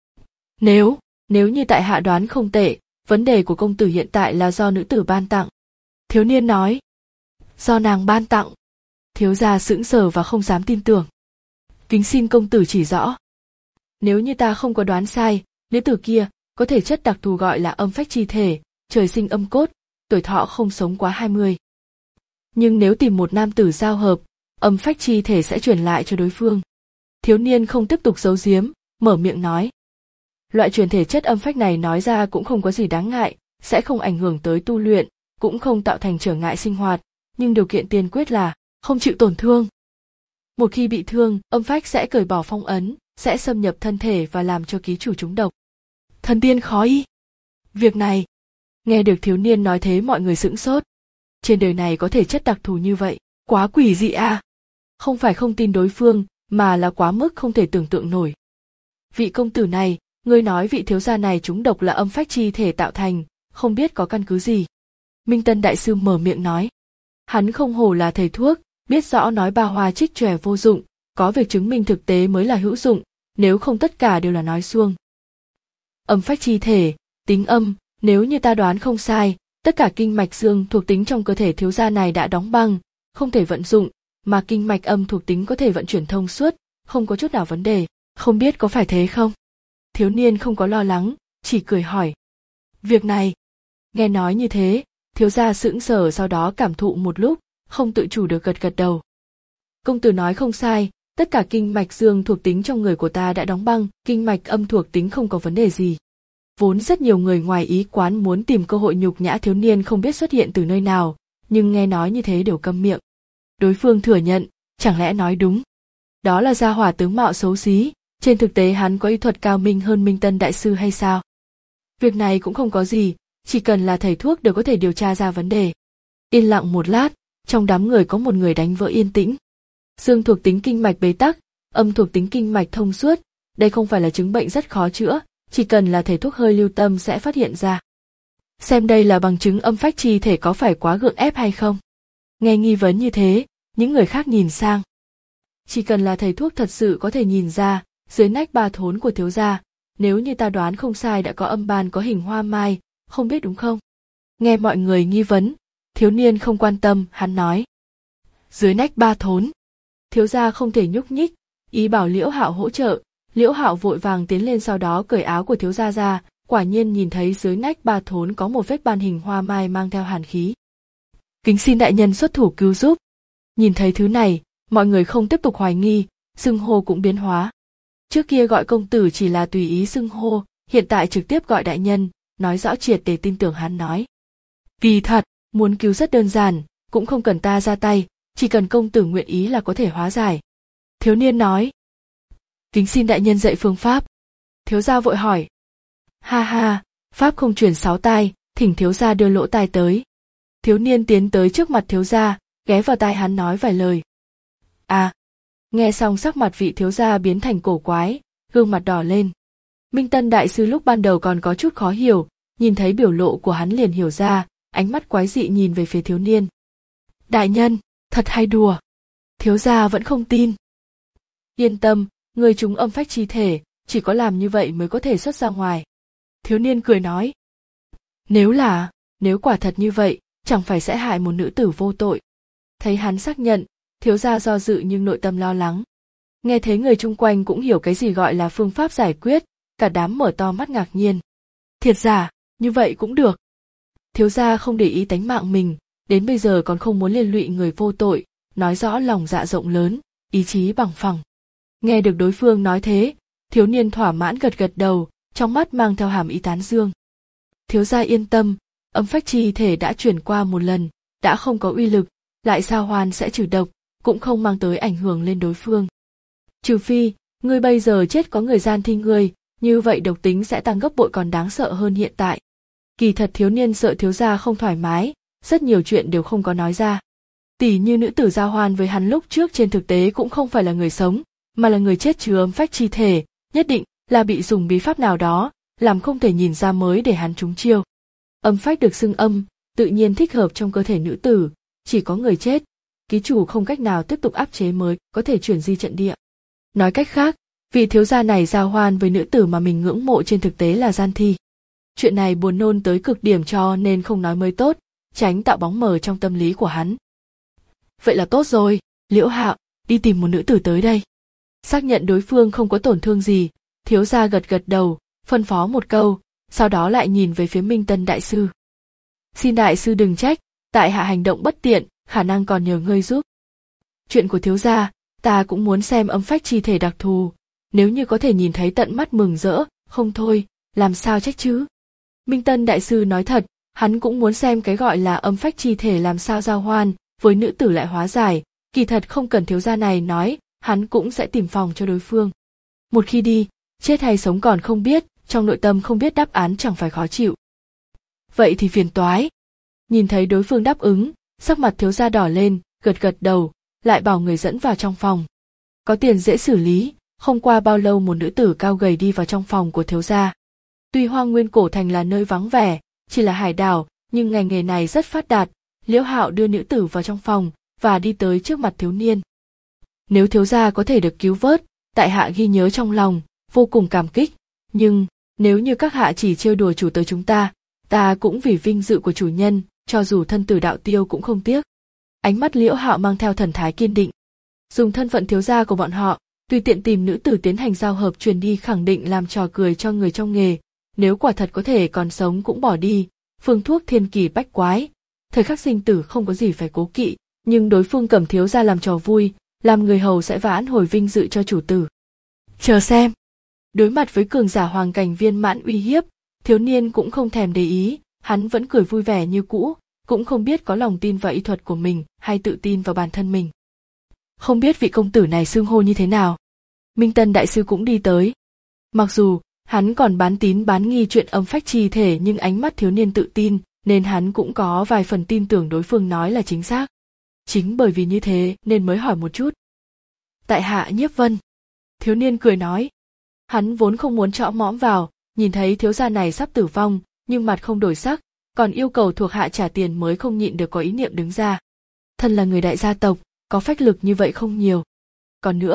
Nếu, nếu như tại hạ đoán không tệ, vấn đề của công tử hiện tại là do nữ tử ban tặng. Thiếu niên nói. Do nàng ban tặng. Thiếu gia sững sờ và không dám tin tưởng. Kính xin công tử chỉ rõ. Nếu như ta không có đoán sai, nữ tử kia có thể chất đặc thù gọi là âm phách chi thể, trời sinh âm cốt, tuổi thọ không sống quá hai mươi. Nhưng nếu tìm một nam tử giao hợp, âm phách chi thể sẽ truyền lại cho đối phương. Thiếu niên không tiếp tục giấu giếm, mở miệng nói. Loại truyền thể chất âm phách này nói ra cũng không có gì đáng ngại, sẽ không ảnh hưởng tới tu luyện, cũng không tạo thành trở ngại sinh hoạt, nhưng điều kiện tiên quyết là không chịu tổn thương. Một khi bị thương, âm phách sẽ cởi bỏ phong ấn, sẽ xâm nhập thân thể và làm cho ký chủ trúng độc. Thần tiên khó y. Việc này, nghe được thiếu niên nói thế mọi người sững sốt. Trên đời này có thể chất đặc thù như vậy, quá quỷ dị à. Không phải không tin đối phương, mà là quá mức không thể tưởng tượng nổi. Vị công tử này, ngươi nói vị thiếu gia này trúng độc là âm phách chi thể tạo thành, không biết có căn cứ gì. Minh Tân đại sư mở miệng nói. Hắn không hổ là thầy thuốc, biết rõ nói ba hoa trích tròe vô dụng, có việc chứng minh thực tế mới là hữu dụng, nếu không tất cả đều là nói suông. Âm phách chi thể, tính âm, nếu như ta đoán không sai, tất cả kinh mạch dương thuộc tính trong cơ thể thiếu gia này đã đóng băng, không thể vận dụng, mà kinh mạch âm thuộc tính có thể vận chuyển thông suốt, không có chút nào vấn đề, không biết có phải thế không? Thiếu niên không có lo lắng, chỉ cười hỏi. Việc này, nghe nói như thế, thiếu gia sững sờ sau đó cảm thụ một lúc, không tự chủ được gật gật đầu. Công tử nói không sai, tất cả kinh mạch dương thuộc tính trong người của ta đã đóng băng, kinh mạch âm thuộc tính không có vấn đề gì. Vốn rất nhiều người ngoài ý quán muốn tìm cơ hội nhục nhã thiếu niên không biết xuất hiện từ nơi nào, nhưng nghe nói như thế đều câm miệng. Đối phương thừa nhận, chẳng lẽ nói đúng. Đó là gia hỏa tướng mạo xấu xí, trên thực tế hắn có y thuật cao minh hơn Minh Tân đại sư hay sao? Việc này cũng không có gì, chỉ cần là thầy thuốc đều có thể điều tra ra vấn đề. Yên lặng một lát, trong đám người có một người đánh vỡ yên tĩnh. Dương thuộc tính kinh mạch bế tắc, âm thuộc tính kinh mạch thông suốt, đây không phải là chứng bệnh rất khó chữa, chỉ cần là thầy thuốc hơi lưu tâm sẽ phát hiện ra. Xem đây là bằng chứng âm phách chi thể có phải quá gượng ép hay không? Nghe nghi vấn như thế, những người khác nhìn sang. Chỉ cần là thầy thuốc thật sự có thể nhìn ra, dưới nách ba thốn của thiếu gia, nếu như ta đoán không sai đã có âm ban có hình hoa mai, không biết đúng không? Nghe mọi người nghi vấn, thiếu niên không quan tâm, hắn nói. Dưới nách ba thốn. Thiếu gia không thể nhúc nhích, ý bảo Liễu Hạo hỗ trợ. Liễu Hạo vội vàng tiến lên, sau đó cởi áo của thiếu gia ra, quả nhiên nhìn thấy dưới nách ba thốn có một vết ban hình hoa mai mang theo hàn khí. Kính xin đại nhân xuất thủ cứu giúp. Nhìn thấy thứ này, mọi người không tiếp tục hoài nghi, xưng hô cũng biến hóa. Trước kia gọi công tử chỉ là tùy ý xưng hô, hiện tại trực tiếp gọi đại nhân, nói rõ triệt để tin tưởng hắn nói. Kỳ thật, muốn cứu rất đơn giản, cũng không cần ta ra tay, chỉ cần công tử nguyện ý là có thể hóa giải. Thiếu niên nói. Kính xin đại nhân dạy phương pháp. Thiếu gia vội hỏi. Ha ha, pháp không truyền sáu tai, thỉnh thiếu gia đưa lỗ tai tới. Thiếu niên tiến tới trước mặt thiếu gia, ghé vào tai hắn nói vài lời. À, nghe xong sắc mặt vị thiếu gia biến thành cổ quái, gương mặt đỏ lên. Minh Tân đại sư lúc ban đầu còn có chút khó hiểu, nhìn thấy biểu lộ của hắn liền hiểu ra, ánh mắt quái dị nhìn về phía thiếu niên. Đại nhân, thật hay đùa? Thiếu gia vẫn không tin. Yên tâm, người chúng âm phách chi thể, chỉ có làm như vậy mới có thể xuất ra ngoài. Thiếu niên cười nói. Nếu là, nếu quả thật như vậy, chẳng phải sẽ hại một nữ tử vô tội. Thấy hắn xác nhận, thiếu gia do dự nhưng nội tâm lo lắng. Nghe thấy người chung quanh cũng hiểu cái gì gọi là phương pháp giải quyết, cả đám mở to mắt ngạc nhiên. Thiệt giả, như vậy cũng được. Thiếu gia không để ý tánh mạng mình, đến bây giờ còn không muốn liên lụy người vô tội, nói rõ lòng dạ rộng lớn, ý chí bằng phẳng. Nghe được đối phương nói thế, thiếu niên thỏa mãn gật gật đầu, trong mắt mang theo hàm ý tán dương. Thiếu gia yên tâm, âm phách chi thể đã chuyển qua một lần, đã không có uy lực, lại sao hoàn sẽ trừ độc, cũng không mang tới ảnh hưởng lên đối phương. Trừ phi, ngươi bây giờ chết có người gian thi ngươi, như vậy độc tính sẽ tăng gấp bội còn đáng sợ hơn hiện tại. Kỳ thật thiếu niên sợ thiếu gia không thoải mái, rất nhiều chuyện đều không có nói ra. Tỉ như nữ tử giao hoan với hắn lúc trước trên thực tế cũng không phải là người sống, mà là người chết chứa âm phách chi thể, nhất định là bị dùng bí pháp nào đó, làm không thể nhìn ra mới để hắn trúng chiêu. Âm phách được xưng âm, tự nhiên thích hợp trong cơ thể nữ tử, chỉ có người chết, ký chủ không cách nào tiếp tục áp chế mới có thể chuyển di trận địa. Nói cách khác, vị thiếu gia này giao hoan với nữ tử mà mình ngưỡng mộ trên thực tế là gian thi. Chuyện này buồn nôn tới cực điểm cho nên không nói mới tốt, tránh tạo bóng mờ trong tâm lý của hắn. Vậy là tốt rồi, Liễu Hạo, đi tìm một nữ tử tới đây. Xác nhận đối phương không có tổn thương gì, thiếu gia gật gật đầu, phân phó một câu, sau đó lại nhìn về phía Minh Tân đại sư. Xin đại sư đừng trách, tại hạ hành động bất tiện, khả năng còn nhờ ngươi giúp. Chuyện của thiếu gia, ta cũng muốn xem âm phách chi thể đặc thù, nếu như có thể nhìn thấy tận mắt mừng rỡ, không thôi, làm sao trách chứ. Minh Tân đại sư nói thật, hắn cũng muốn xem cái gọi là âm phách chi thể làm sao giao hoan, với nữ tử lại hóa giải, kỳ thật không cần thiếu gia này nói, hắn cũng sẽ tìm phòng cho đối phương. Một khi đi, chết hay sống còn không biết, trong nội tâm không biết đáp án chẳng phải khó chịu. Vậy thì phiền toái. Nhìn thấy đối phương đáp ứng, sắc mặt thiếu gia đỏ lên, gật gật đầu, lại bảo người dẫn vào trong phòng. Có tiền dễ xử lý, không qua bao lâu một nữ tử cao gầy đi vào trong phòng của thiếu gia. Tuy Hoang Nguyên Cổ Thành là nơi vắng vẻ, chỉ là hải đảo, nhưng ngành nghề này rất phát đạt. Liễu Hạo đưa nữ tử vào trong phòng và đi tới trước mặt thiếu niên. Nếu thiếu gia có thể được cứu vớt, tại hạ ghi nhớ trong lòng, vô cùng cảm kích. Nhưng nếu như các hạ chỉ trêu đùa chủ tới chúng ta, ta cũng vì vinh dự của chủ nhân, cho dù thân tử đạo tiêu cũng không tiếc. Ánh mắt Liễu Hạo mang theo thần thái kiên định. Dùng thân phận thiếu gia của bọn họ, tùy tiện tìm nữ tử tiến hành giao hợp truyền đi khẳng định làm trò cười cho người trong nghề. Nếu quả thật có thể còn sống cũng bỏ đi, phương thuốc thiên kỳ bách quái. Thời khắc sinh tử không có gì phải cố kỵ, nhưng đối phương cầm thiếu gia làm trò vui, làm người hầu sẽ vãn hồi vinh dự cho chủ tử. Chờ xem. Đối mặt với cường giả hoàng cảnh viên mãn uy hiếp, thiếu niên cũng không thèm để ý, hắn vẫn cười vui vẻ như cũ, cũng không biết có lòng tin vào y thuật của mình hay tự tin vào bản thân mình. Không biết vị công tử này xưng hô như thế nào. Minh Tân đại sư cũng đi tới. Mặc dù hắn còn bán tín bán nghi chuyện âm phách chi thể nhưng ánh mắt thiếu niên tự tin, nên hắn cũng có vài phần tin tưởng đối phương nói là chính xác. Chính bởi vì như thế nên mới hỏi một chút. Tại hạ Nhiếp Vân. Thiếu niên cười nói. Hắn vốn không muốn trõ mõm vào, nhìn thấy thiếu gia này sắp tử vong, nhưng mặt không đổi sắc, còn yêu cầu thuộc hạ trả tiền mới không nhịn được có ý niệm đứng ra. Thân là người đại gia tộc, có phách lực như vậy không nhiều. Còn nữa,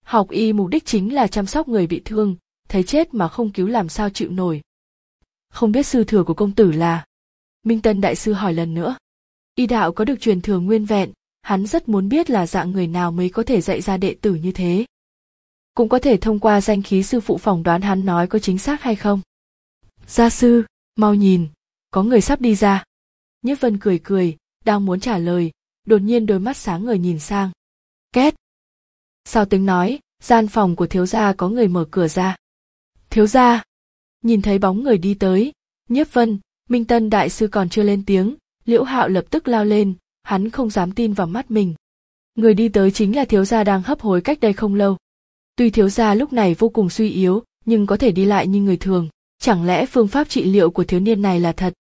học y mục đích chính là chăm sóc người bị thương, thấy chết mà không cứu làm sao chịu nổi. Không biết sư thừa của công tử là? Minh Tân đại sư hỏi lần nữa. Y đạo có được truyền thừa nguyên vẹn, hắn rất muốn biết là dạng người nào mới có thể dạy ra đệ tử như thế. Cũng có thể thông qua danh khí sư phụ phỏng đoán hắn nói có chính xác hay không. Gia sư, mau nhìn, có người sắp đi ra. Nhiếp Vân cười cười, đang muốn trả lời, đột nhiên đôi mắt sáng ngời nhìn sang. Két. Sau tiếng nói, gian phòng của thiếu gia có người mở cửa ra. Thiếu gia. Nhìn thấy bóng người đi tới, Nhiếp Vân, Minh Tân đại sư còn chưa lên tiếng, Liễu Hạo lập tức lao lên, hắn không dám tin vào mắt mình. Người đi tới chính là thiếu gia đang hấp hối cách đây không lâu. Tuy thiếu gia lúc này vô cùng suy yếu, nhưng có thể đi lại như người thường, chẳng lẽ phương pháp trị liệu của thiếu niên này là thật?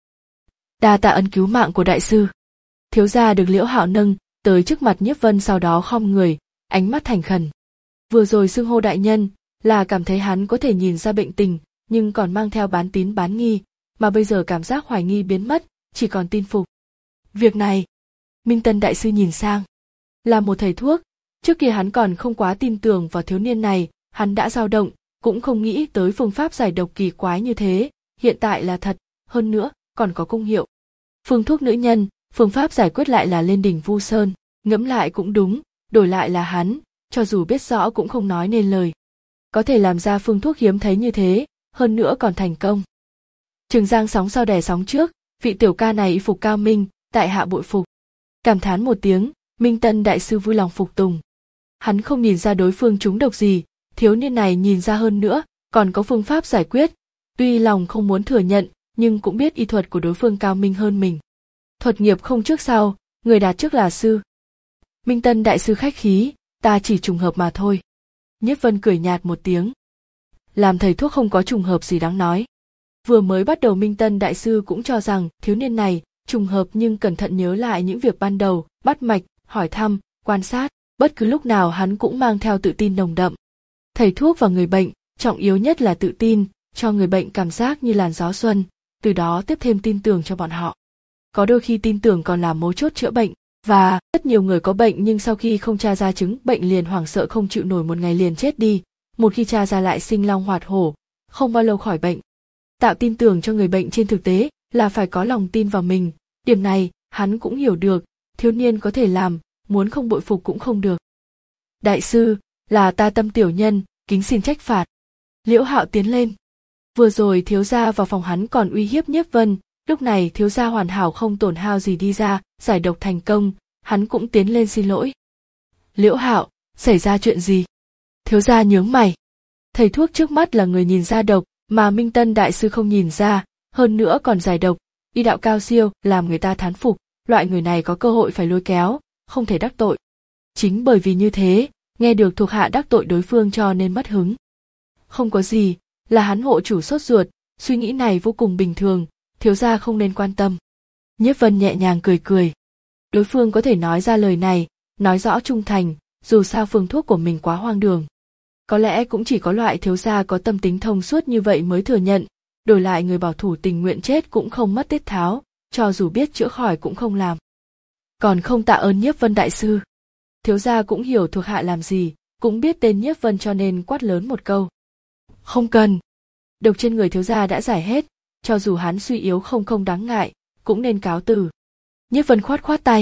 Đa tạ ân cứu mạng của đại sư. Thiếu gia được Liễu Hạo nâng tới trước mặt Nhiếp Vân, sau đó khom người, ánh mắt thành khẩn. Vừa rồi xưng hô đại nhân là cảm thấy hắn có thể nhìn ra bệnh tình, nhưng còn mang theo bán tín bán nghi, mà bây giờ cảm giác hoài nghi biến mất, chỉ còn tin phục. Việc này, Minh Tân đại sư nhìn sang, là một thầy thuốc, trước kia hắn còn không quá tin tưởng vào thiếu niên này, hắn đã dao động, cũng không nghĩ tới phương pháp giải độc kỳ quái như thế, hiện tại là thật, hơn nữa, còn có công hiệu. Phương thuốc nữ nhân, phương pháp giải quyết lại là lên đỉnh Vu Sơn, ngẫm lại cũng đúng, đổi lại là hắn, cho dù biết rõ cũng không nói nên lời. Có thể làm ra phương thuốc hiếm thấy như thế, hơn nữa còn thành công. Trường Giang sóng sau đè sóng trước, vị tiểu ca này y phục cao minh, tại hạ bội phục. Cảm thán một tiếng, Minh Tân đại sư vui lòng phục tùng. Hắn không nhìn ra đối phương trúng độc gì, thiếu niên này nhìn ra hơn nữa, còn có phương pháp giải quyết. Tuy lòng không muốn thừa nhận, nhưng cũng biết y thuật của đối phương cao minh hơn mình. Thuật nghiệp không trước sau, người đạt trước là sư. Minh Tân đại sư khách khí, ta chỉ trùng hợp mà thôi. Nhiếp Vân cười nhạt một tiếng. Làm thầy thuốc không có trùng hợp gì đáng nói. Vừa mới bắt đầu Minh Tân đại sư cũng cho rằng thiếu niên này trùng hợp, nhưng cẩn thận nhớ lại những việc ban đầu, bắt mạch, hỏi thăm, quan sát, bất cứ lúc nào hắn cũng mang theo tự tin nồng đậm. Thầy thuốc và người bệnh, trọng yếu nhất là tự tin, cho người bệnh cảm giác như làn gió xuân, từ đó tiếp thêm tin tưởng cho bọn họ. Có đôi khi tin tưởng còn là mấu chốt chữa bệnh, và rất nhiều người có bệnh nhưng sau khi không tra ra chứng bệnh liền hoảng sợ không chịu nổi, một ngày liền chết đi, một khi tra ra lại sinh long hoạt hổ, không bao lâu khỏi bệnh. Tạo tin tưởng cho người bệnh trên thực tế là phải có lòng tin vào mình, điểm này hắn cũng hiểu được, thiếu niên có thể làm, muốn không bội phục cũng không được. Đại sư, là ta tâm tiểu nhân, kính xin trách phạt. Liễu Hạo tiến lên. Vừa rồi thiếu gia vào phòng hắn còn uy hiếp Nhiếp Vân, lúc này thiếu gia hoàn hảo không tổn hao gì đi ra, giải độc thành công, hắn cũng tiến lên xin lỗi. Liễu Hạo, xảy ra chuyện gì? Thiếu gia nhướng mày. Thầy thuốc trước mắt là người nhìn ra độc, mà Minh Tân đại sư không nhìn ra, hơn nữa còn giải độc, y đạo cao siêu, làm người ta thán phục, loại người này có cơ hội phải lôi kéo, không thể đắc tội. Chính bởi vì như thế, nghe được thuộc hạ đắc tội đối phương cho nên mất hứng. Không có gì, là hắn hộ chủ sốt ruột, suy nghĩ này vô cùng bình thường, thiếu gia không nên quan tâm. Nhiếp Vân nhẹ nhàng cười cười. Đối phương có thể nói ra lời này, nói rõ trung thành, dù sao phương thuốc của mình quá hoang đường. Có lẽ cũng chỉ có loại thiếu gia có tâm tính thông suốt như vậy mới thừa nhận, đổi lại người bảo thủ tình nguyện chết cũng không mất tiết tháo, cho dù biết chữa khỏi cũng không làm. Còn không tạ ơn Nhiếp Vân đại sư. Thiếu gia cũng hiểu thuộc hạ làm gì, cũng biết tên Nhiếp Vân cho nên quát lớn một câu. Không cần. Độc trên người thiếu gia đã giải hết, cho dù hắn suy yếu không không đáng ngại, cũng nên cáo từ. Nhiếp Vân khoát khoát tay.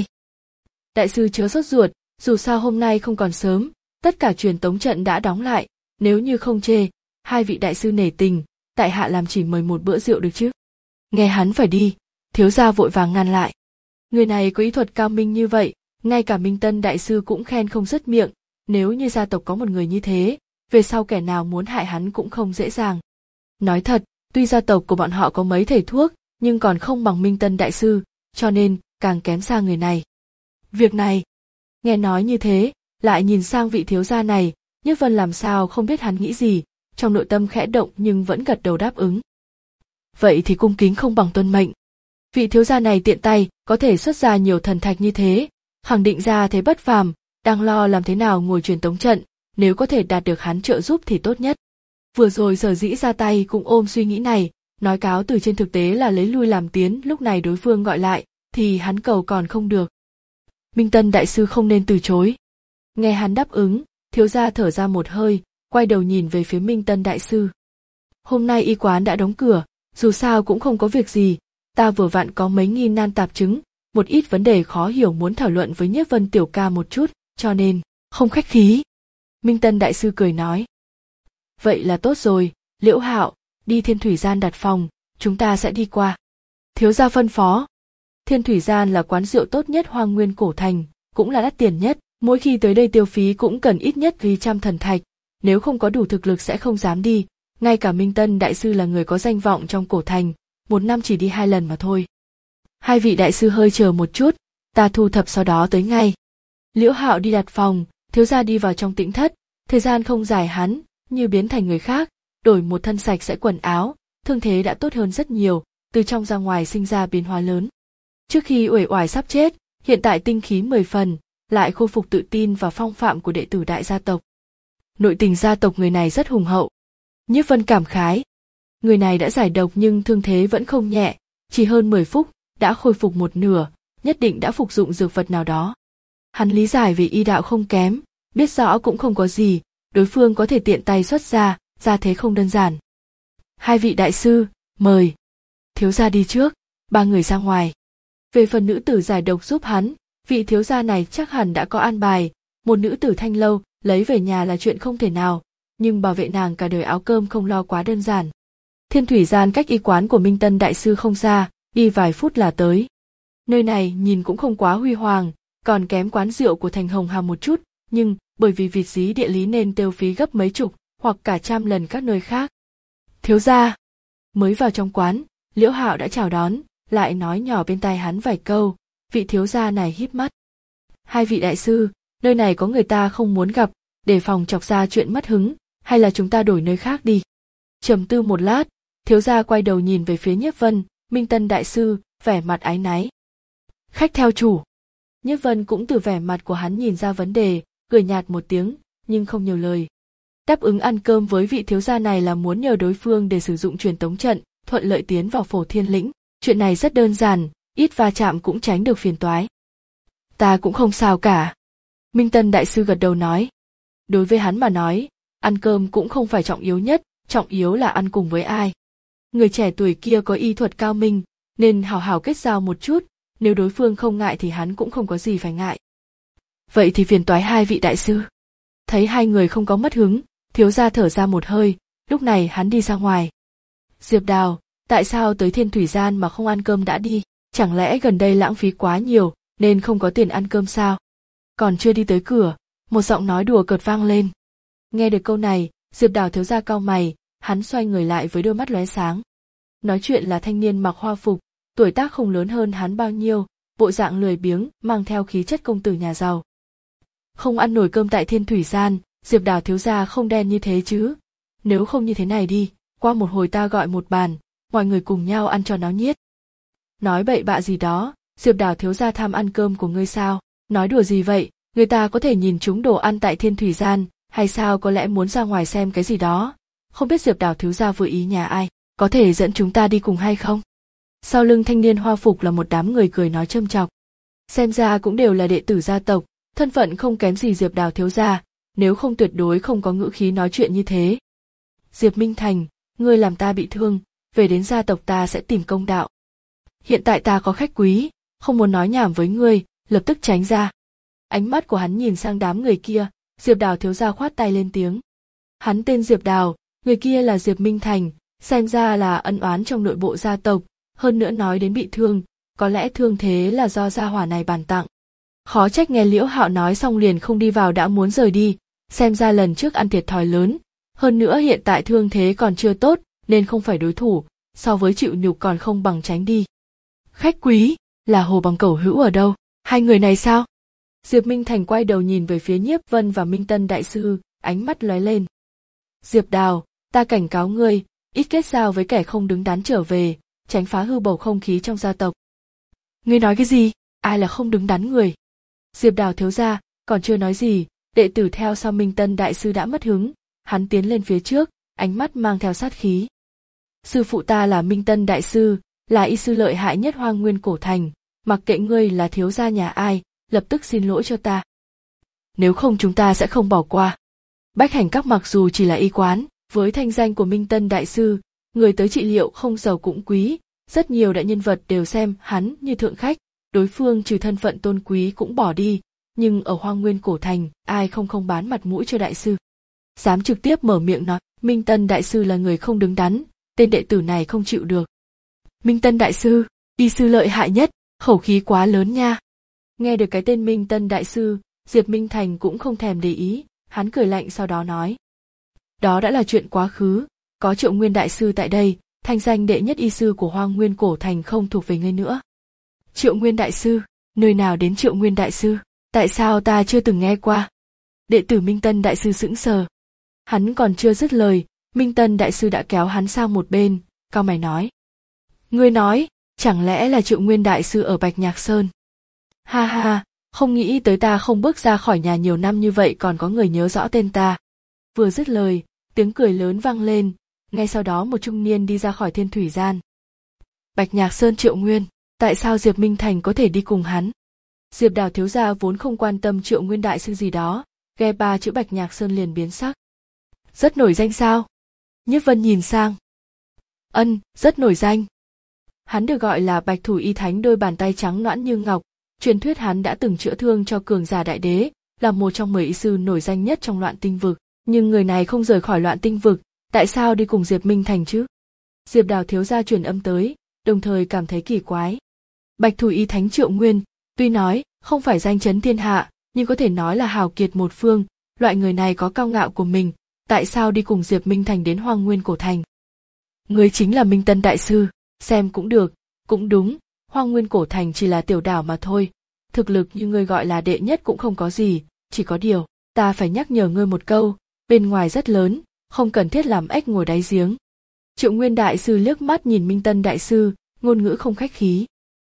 Đại sư chớ sốt ruột, dù sao hôm nay không còn sớm, tất cả truyền tống trận đã đóng lại, nếu như không chê, hai vị đại sư nể tình, tại hạ làm chỉ mời một bữa rượu được chứ. Nghe hắn phải đi, thiếu gia vội vàng ngăn lại. Người này có ý thuật cao minh như vậy, ngay cả Minh Tân đại sư cũng khen không dứt miệng, nếu như gia tộc có một người như thế, về sau kẻ nào muốn hại hắn cũng không dễ dàng. Nói thật, tuy gia tộc của bọn họ có mấy thầy thuốc, nhưng còn không bằng Minh Tân đại sư, cho nên càng kém xa người này. Việc này, nghe nói như thế, lại nhìn sang vị thiếu gia này, Nhiếp Vân làm sao không biết hắn nghĩ gì, trong nội tâm khẽ động nhưng vẫn gật đầu đáp ứng. Vậy thì cung kính không bằng tuân mệnh. Vị thiếu gia này tiện tay, có thể xuất ra nhiều thần thạch như thế, khẳng định ra thế bất phàm, đang lo làm thế nào ngồi truyền tống trận, nếu có thể đạt được hắn trợ giúp thì tốt nhất. Vừa rồi sở dĩ ra tay cũng ôm suy nghĩ này, nói cáo từ trên thực tế là lấy lui làm tiến, lúc này đối phương gọi lại, thì hắn cầu còn không được. Minh Tân đại sư không nên từ chối. Nghe hắn đáp ứng, Thiếu gia thở ra một hơi, quay đầu nhìn về phía Minh Tân đại sư. Hôm nay y quán đã đóng cửa, dù sao cũng không có việc gì, ta vừa vặn có mấy nghi nan tạp chứng, một ít vấn đề khó hiểu muốn thảo luận với Nhiếp Vân tiểu ca một chút, cho nên, không khách khí. Minh Tân đại sư cười nói. Vậy là tốt rồi, Liễu Hạo, đi Thiên Thủy Gian đặt phòng, chúng ta sẽ đi qua. Thiếu gia phân phó. Thiên Thủy Gian là quán rượu tốt nhất Hoang Nguyên cổ thành, cũng là đắt tiền nhất, mỗi khi tới đây tiêu phí cũng cần ít nhất ghi trăm thần thạch, nếu không có đủ thực lực sẽ không dám đi, ngay cả Minh Tân đại sư là người có danh vọng trong cổ thành, một năm chỉ đi hai lần mà thôi. Hai vị đại sư hơi chờ một chút, ta thu thập sau đó tới ngay. Liễu Hạo đi đặt phòng, thiếu gia đi vào trong tĩnh thất, thời gian không dài hắn, như biến thành người khác, đổi một thân sạch sẽ quần áo, thương thế đã tốt hơn rất nhiều, từ trong ra ngoài sinh ra biến hóa lớn. Trước khi uể oải sắp chết, hiện tại tinh khí mười phần, lại khôi phục tự tin và phong phạm của đệ tử đại gia tộc. Nội tình gia tộc người này rất hùng hậu. Nhiếp Vân cảm khái. Người này đã giải độc nhưng thương thế vẫn không nhẹ, chỉ hơn mười phút, đã khôi phục một nửa, nhất định đã phục dụng dược vật nào đó. Hắn lý giải về y đạo không kém, biết rõ cũng không có gì, đối phương có thể tiện tay xuất ra, ra thế không đơn giản. Hai vị đại sư, mời. Thiếu gia đi trước, ba người ra ngoài. Về phần nữ tử giải độc giúp hắn, vị thiếu gia này chắc hẳn đã có an bài, một nữ tử thanh lâu lấy về nhà là chuyện không thể nào, nhưng bảo vệ nàng cả đời áo cơm không lo quá đơn giản. Thiên Thủy Gian cách y quán của Minh Tân đại sư không xa, đi vài phút là tới. Nơi này nhìn cũng không quá huy hoàng, còn kém quán rượu của thành Hồng Hàm một chút, nhưng bởi vì vị trí địa lý nên tiêu phí gấp mấy chục hoặc cả trăm lần các nơi khác. Thiếu gia. Mới vào trong quán, Liễu Hạo đã chào đón, lại nói nhỏ bên tai hắn vài câu, vị thiếu gia này híp mắt. Hai vị đại sư, nơi này có người ta không muốn gặp, để phòng chọc ra chuyện mất hứng, hay là chúng ta đổi nơi khác đi. Trầm tư một lát, thiếu gia quay đầu nhìn về phía Nhiếp Vân, Minh Tân đại sư, vẻ mặt áy náy. Khách theo chủ. Nhiếp Vân cũng từ vẻ mặt của hắn nhìn ra vấn đề, cười nhạt một tiếng, nhưng không nhiều lời. Đáp ứng ăn cơm với vị thiếu gia này là muốn nhờ đối phương để sử dụng truyền tống trận, thuận lợi tiến vào Phổ Thiên Lĩnh. Chuyện này rất đơn giản, ít va chạm cũng tránh được phiền toái. Ta cũng không sao cả. Minh Tân đại sư gật đầu nói. Đối với hắn mà nói, ăn cơm cũng không phải trọng yếu nhất, trọng yếu là ăn cùng với ai. Người trẻ tuổi kia có y thuật cao minh, nên hào hào kết giao một chút, nếu đối phương không ngại thì hắn cũng không có gì phải ngại. Vậy thì phiền toái hai vị đại sư. Thấy hai người không có mất hứng, thiếu gia thở ra một hơi, lúc này hắn đi ra ngoài. Diệp Đào, tại sao tới Thiên Thủy Gian mà không ăn cơm đã đi? Chẳng lẽ gần đây lãng phí quá nhiều, nên không có tiền ăn cơm sao? Còn chưa đi tới cửa, một giọng nói đùa cợt vang lên. Nghe được câu này, Diệp Đào thiếu gia cau mày, hắn xoay người lại với đôi mắt lóe sáng. Nói chuyện là thanh niên mặc hoa phục, tuổi tác không lớn hơn hắn bao nhiêu, bộ dạng lười biếng, mang theo khí chất công tử nhà giàu. Không ăn nổi cơm tại Thiên Thủy Gian, Diệp Đào thiếu gia không đen như thế chứ. Nếu không như thế này đi, qua một hồi ta gọi một bàn, mọi người cùng nhau ăn cho náo nhiết. Nói bậy bạ gì đó, Diệp Đào thiếu gia tham ăn cơm của ngươi sao? Nói đùa gì vậy, người ta có thể nhìn chúng đồ ăn tại Thiên Thủy Gian, hay sao có lẽ muốn ra ngoài xem cái gì đó? Không biết Diệp Đào thiếu gia vừa ý nhà ai, có thể dẫn chúng ta đi cùng hay không? Sau lưng thanh niên hoa phục là một đám người cười nói châm chọc. Xem ra cũng đều là đệ tử gia tộc, thân phận không kém gì Diệp Đào thiếu gia, nếu không tuyệt đối không có ngữ khí nói chuyện như thế. Diệp Minh Thành, ngươi làm ta bị thương, về đến gia tộc ta sẽ tìm công đạo. Hiện tại ta có khách quý, không muốn nói nhảm với ngươi, lập tức tránh ra. Ánh mắt của hắn nhìn sang đám người kia, Diệp Đào thiếu gia khoát tay lên tiếng. Hắn tên Diệp Đào, người kia là Diệp Minh Thành, xem ra là ân oán trong nội bộ gia tộc, hơn nữa nói đến bị thương, có lẽ thương thế là do gia hỏa này bàn tặng. Khó trách nghe Liễu Hạo nói xong liền không đi vào đã muốn rời đi, xem ra lần trước ăn thiệt thòi lớn, hơn nữa hiện tại thương thế còn chưa tốt, nên không phải đối thủ, so với chịu nhục còn không bằng tránh đi. Khách quý, là Hồ Bằng Cẩu Hữu ở đâu? Hai người này sao? Diệp Minh Thành quay đầu nhìn về phía Nhiếp Vân và Minh Tân đại sư, ánh mắt lóe lên. Diệp Đào, ta cảnh cáo ngươi, ít kết giao với kẻ không đứng đắn trở về, tránh phá hư bầu không khí trong gia tộc. Ngươi nói cái gì? Ai là không đứng đắn người? Diệp Đào thiếu gia, còn chưa nói gì, đệ tử theo sau Minh Tân đại sư đã mất hứng, hắn tiến lên phía trước, ánh mắt mang theo sát khí. Sư phụ ta là Minh Tân đại sư, là y sư lợi hại nhất Hoang Nguyên cổ thành, mặc kệ ngươi là thiếu gia nhà ai, lập tức xin lỗi cho ta. nếu không chúng ta sẽ không bỏ qua. Bách Hành Các mặc dù chỉ là y quán, với thanh danh của Minh Tân đại sư, người tới trị liệu không giàu cũng quý, rất nhiều đại nhân vật đều xem hắn như thượng khách, đối phương trừ thân phận tôn quý cũng bỏ đi, nhưng ở Hoang Nguyên cổ thành, ai không không bán mặt mũi cho đại sư. Dám trực tiếp mở miệng nói, Minh Tân đại sư là người không đứng đắn, tên đệ tử này không chịu được. Minh Tân đại sư, y sư lợi hại nhất, khẩu khí quá lớn nha. Nghe được cái tên Minh Tân đại sư, Diệp Minh Thành cũng không thèm để ý, hắn cười lạnh sau đó nói. Đó đã là chuyện quá khứ, có Triệu Nguyên đại sư tại đây, thanh danh đệ nhất y sư của Hoang Nguyên cổ thành không thuộc về ngươi nữa. Triệu Nguyên đại sư, nơi nào đến Triệu Nguyên đại sư, tại sao ta chưa từng nghe qua? Đệ tử Minh Tân đại sư sững sờ. Hắn còn chưa dứt lời, Minh Tân đại sư đã kéo hắn sang một bên, cau mày nói. Ngươi nói, chẳng lẽ là Triệu Nguyên đại sư ở Bạch Nhạc Sơn? Ha ha, không nghĩ tới ta không bước ra khỏi nhà nhiều năm như vậy còn có người nhớ rõ tên ta. Vừa dứt lời, tiếng cười lớn vang lên, ngay sau đó một trung niên đi ra khỏi Thiên Thủy Gian. Bạch Nhạc Sơn Triệu Nguyên, tại sao Diệp Minh Thành có thể đi cùng hắn? Diệp Đào thiếu gia vốn không quan tâm Triệu Nguyên đại sư gì đó, nghe ba chữ Bạch Nhạc Sơn liền biến sắc. Rất nổi danh sao? Nhiếp Vân nhìn sang. Ân, rất nổi danh. Hắn được gọi là Bạch Thủ Y Thánh, đôi bàn tay trắng nõn như ngọc, truyền thuyết hắn đã từng chữa thương cho cường giả đại đế, là một trong mười y sư nổi danh nhất trong Loạn Tinh vực, nhưng người này không rời khỏi Loạn Tinh vực, tại sao đi cùng Diệp Minh Thành chứ? Diệp Đào thiếu gia truyền âm tới, đồng thời cảm thấy kỳ quái. Bạch Thủ Y Thánh Triệu Nguyên, tuy nói không phải danh chấn thiên hạ, nhưng có thể nói là hào kiệt một phương, loại người này có cao ngạo của mình, tại sao đi cùng Diệp Minh Thành đến Hoang Nguyên cổ thành? Người chính là Minh Tân đại sư, xem cũng được, cũng đúng, Hoang Nguyên cổ thành chỉ là tiểu đảo mà thôi, thực lực như ngươi gọi là đệ nhất cũng không có gì, chỉ có điều, ta phải nhắc nhở ngươi một câu, bên ngoài rất lớn, không cần thiết làm ếch ngồi đáy giếng. Triệu Nguyên đại sư liếc mắt nhìn Minh Tân đại sư, ngôn ngữ không khách khí.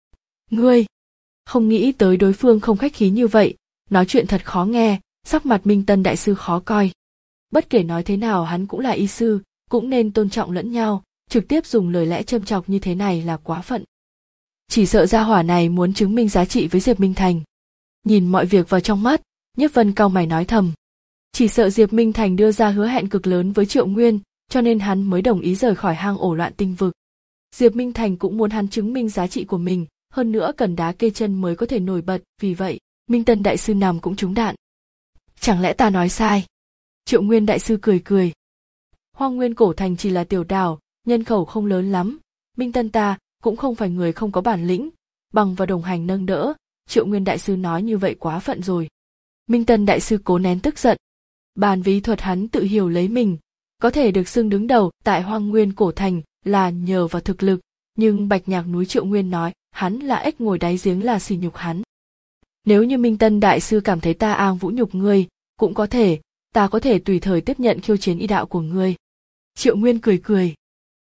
Ngươi, không nghĩ tới đối phương không khách khí như vậy, nói chuyện thật khó nghe, sắc mặt Minh Tân đại sư khó coi. Bất kể nói thế nào hắn cũng là y sư, cũng nên tôn trọng lẫn nhau, trực tiếp dùng lời lẽ châm chọc như thế này là quá phận. Chỉ sợ gia hỏa này muốn chứng minh giá trị với Diệp Minh Thành. Nhìn mọi việc vào trong mắt, Nhiếp Vân cau mày nói thầm. Chỉ sợ Diệp Minh Thành đưa ra hứa hẹn cực lớn với Triệu Nguyên, cho nên hắn mới đồng ý rời khỏi hang ổ Loạn Tinh vực. Diệp Minh Thành cũng muốn hắn chứng minh giá trị của mình, hơn nữa cần đá kê chân mới có thể nổi bật, vì vậy, Minh Tân đại sư nằm cũng trúng đạn. Chẳng lẽ ta nói sai? Triệu Nguyên đại sư cười cười. Hoang Nguyên cổ thành chỉ là tiểu đảo, nhân khẩu không lớn lắm, Minh Tân ta cũng không phải người không có bản lĩnh, bằng và đồng hành nâng đỡ, Triệu Nguyên đại sư nói như vậy quá phận rồi. Minh Tân đại sư cố nén tức giận. Bàn về y thuật hắn tự hiểu lấy mình, có thể được xưng đứng đầu tại Hoang Nguyên cổ thành là nhờ vào thực lực, nhưng Bạch Nhạc núi Triệu Nguyên nói, hắn là ếch ngồi đáy giếng là sỉ nhục hắn. Nếu như Minh Tân đại sư cảm thấy ta ang vũ nhục ngươi, cũng có thể, ta có thể tùy thời tiếp nhận khiêu chiến y đạo của ngươi. Triệu Nguyên cười cười.